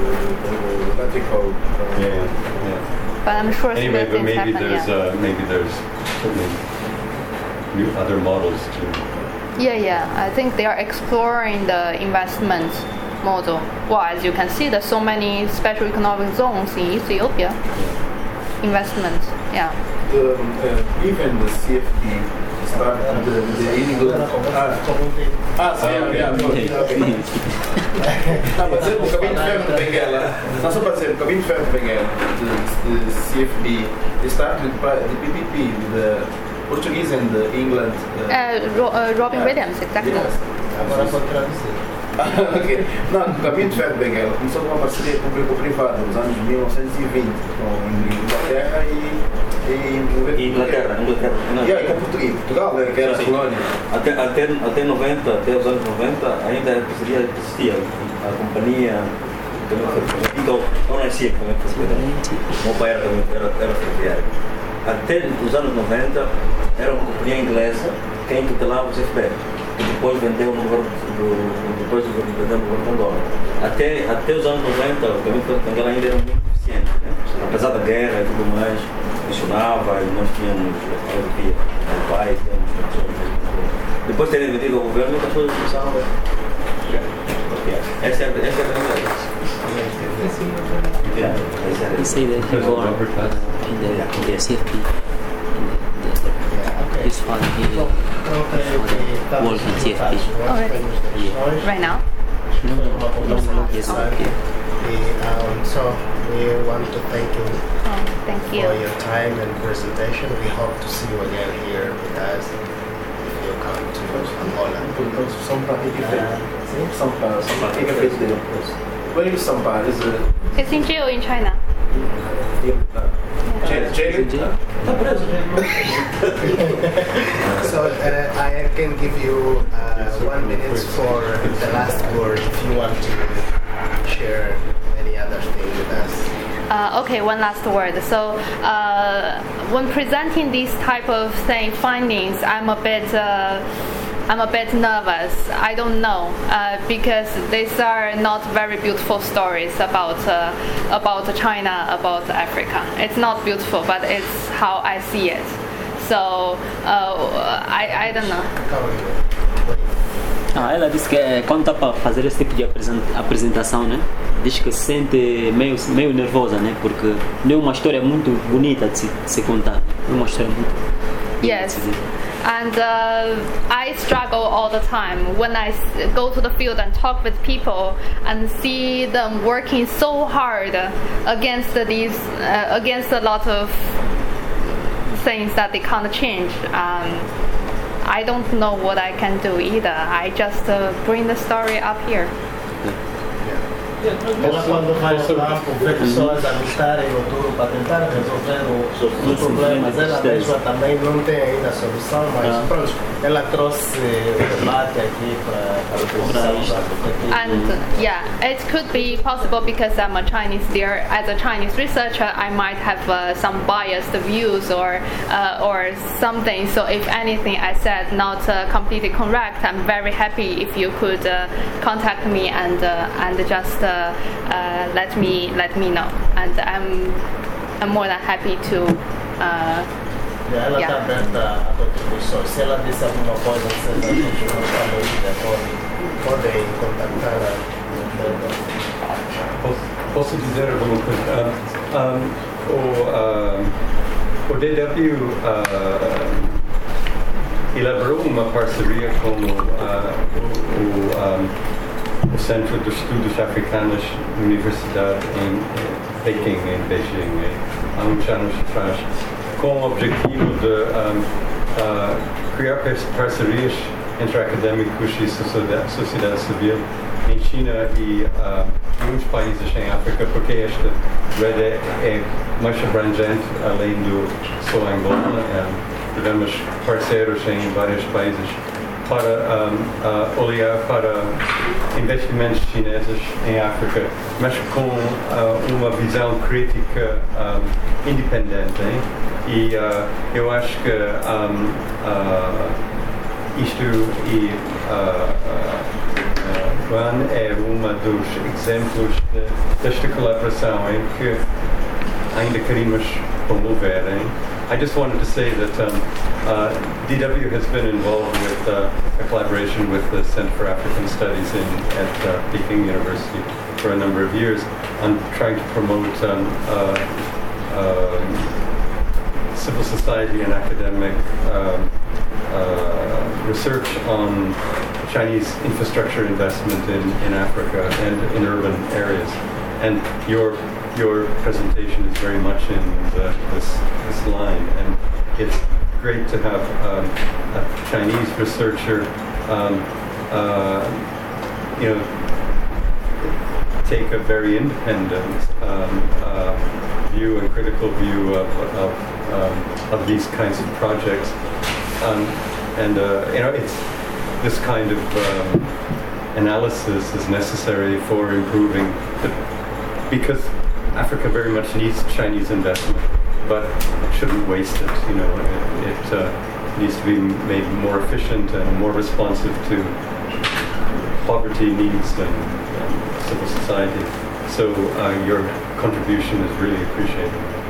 But I'm sure. Anyway, but maybe there's certainly new other models too. Yeah. I think they are exploring the investment model. Well, as you can see, there's so many special economic zones in Ethiopia. Investment, Even the CFD started the England. Mas o caminho de ferro de Benguela, não só para dizer, o caminho de ferro de Benguela, the CFD, they started the PPP, the Portuguese and the England. Robin Williams, exactly. Yes. Agora pode traduzir. Okay. Não, o caminho de ferro de Benguela começou com uma parceria público-privada nos anos 1920 com Inglaterra e Inglaterra. E com Portugal, que era a colónia. Até 90, até os anos 90, ainda a parceria existia. A companhia não nascia também o meu pai era ferroviário. Até os anos 90 era uma companhia inglesa quem tutelava o CFB, que depois vendeu no governo de Angola. Até os anos 90 o caminho de Angola ainda era muito eficiente, né? Apesar da guerra e tudo mais, funcionava e nós tínhamos a rodovia do pai, tínhamos pessoas. Depois de terem vendido ao governo, as coisas começaram a essa é a verdade. You say that he born in the CFP. His father worked in CFP. Already? Right now? No. Yes, okay. So we want to thank you, thank you for your time and presentation. We hope to see you again here with us if you come to Angola. Where is Sampa? It's in jail in China. So I can give you 1 minute for the last word if you want to share any other thing with us. Okay, one last word. So when presenting these type of findings, I'm a bit nervous. I don't know because these are not very beautiful stories about China, about Africa. It's not beautiful, but it's how I see it. So I don't know. Ela disse que quando está para fazer esse tipo de apresentação, né, diz que se sente meio nervosa, né, porque não é uma história muito bonita de se contar. É uma história muito bonita de se dizer. And I struggle all the time when I go to the field and talk with people and see them working so hard against a lot of things that they can't change. I don't know what I can do either. I just bring the story up here. Ela quando vai lá ver pessoas a lutarem no turno para tentar resolver os problemas, ela mesma também não tem ainda a solução, mas pronto, ela trouxe o debate aqui para a oposição. And yeah, it could be possible because I'm a Chinese there. As a Chinese researcher, I might have some biased views or something. So if anything I said not completely correct, I'm very happy if you could contact me and just let me know, and I'm more than happy to. Ela está aberta a contribuições. Se ela disse alguma coisa que vocês acham que não está muito de acordo, podem contactar a. Posso dizer alguma coisa? O DW elaborou uma parceria com o Centro de Estudos Africanos da Universidade em Pequim, em Beijing, há uns anos atrás, com o objetivo de criar parcerias entre académicos e sociedade civil em China e muitos países em África, porque esta rede é mais abrangente, além do só Angola. Tivemos parceiros em vários países para olhar para investimentos chineses em África, mas com uma visão crítica independente. E eu acho que isto Juan é dos exemplos desta colaboração em que ainda queremos promover. I just wanted to say that DW has been involved with a collaboration with the Center for African Studies at Peking University for a number of years on trying to promote civil society and academic research on Chinese infrastructure investment in Africa and in urban areas. And your presentation is very much in this line, and it's great to have a Chinese researcher, take a very independent view and critical view of these kinds of projects, it's this kind of analysis is necessary for improving because Africa very much needs Chinese investment, but shouldn't waste it. It needs to be made more efficient and more responsive to poverty needs and civil society. So your contribution is really appreciated.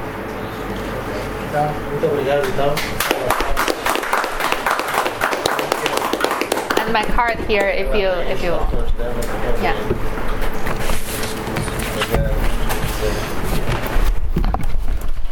Muito obrigado, então. And my card here, if you want. Yeah.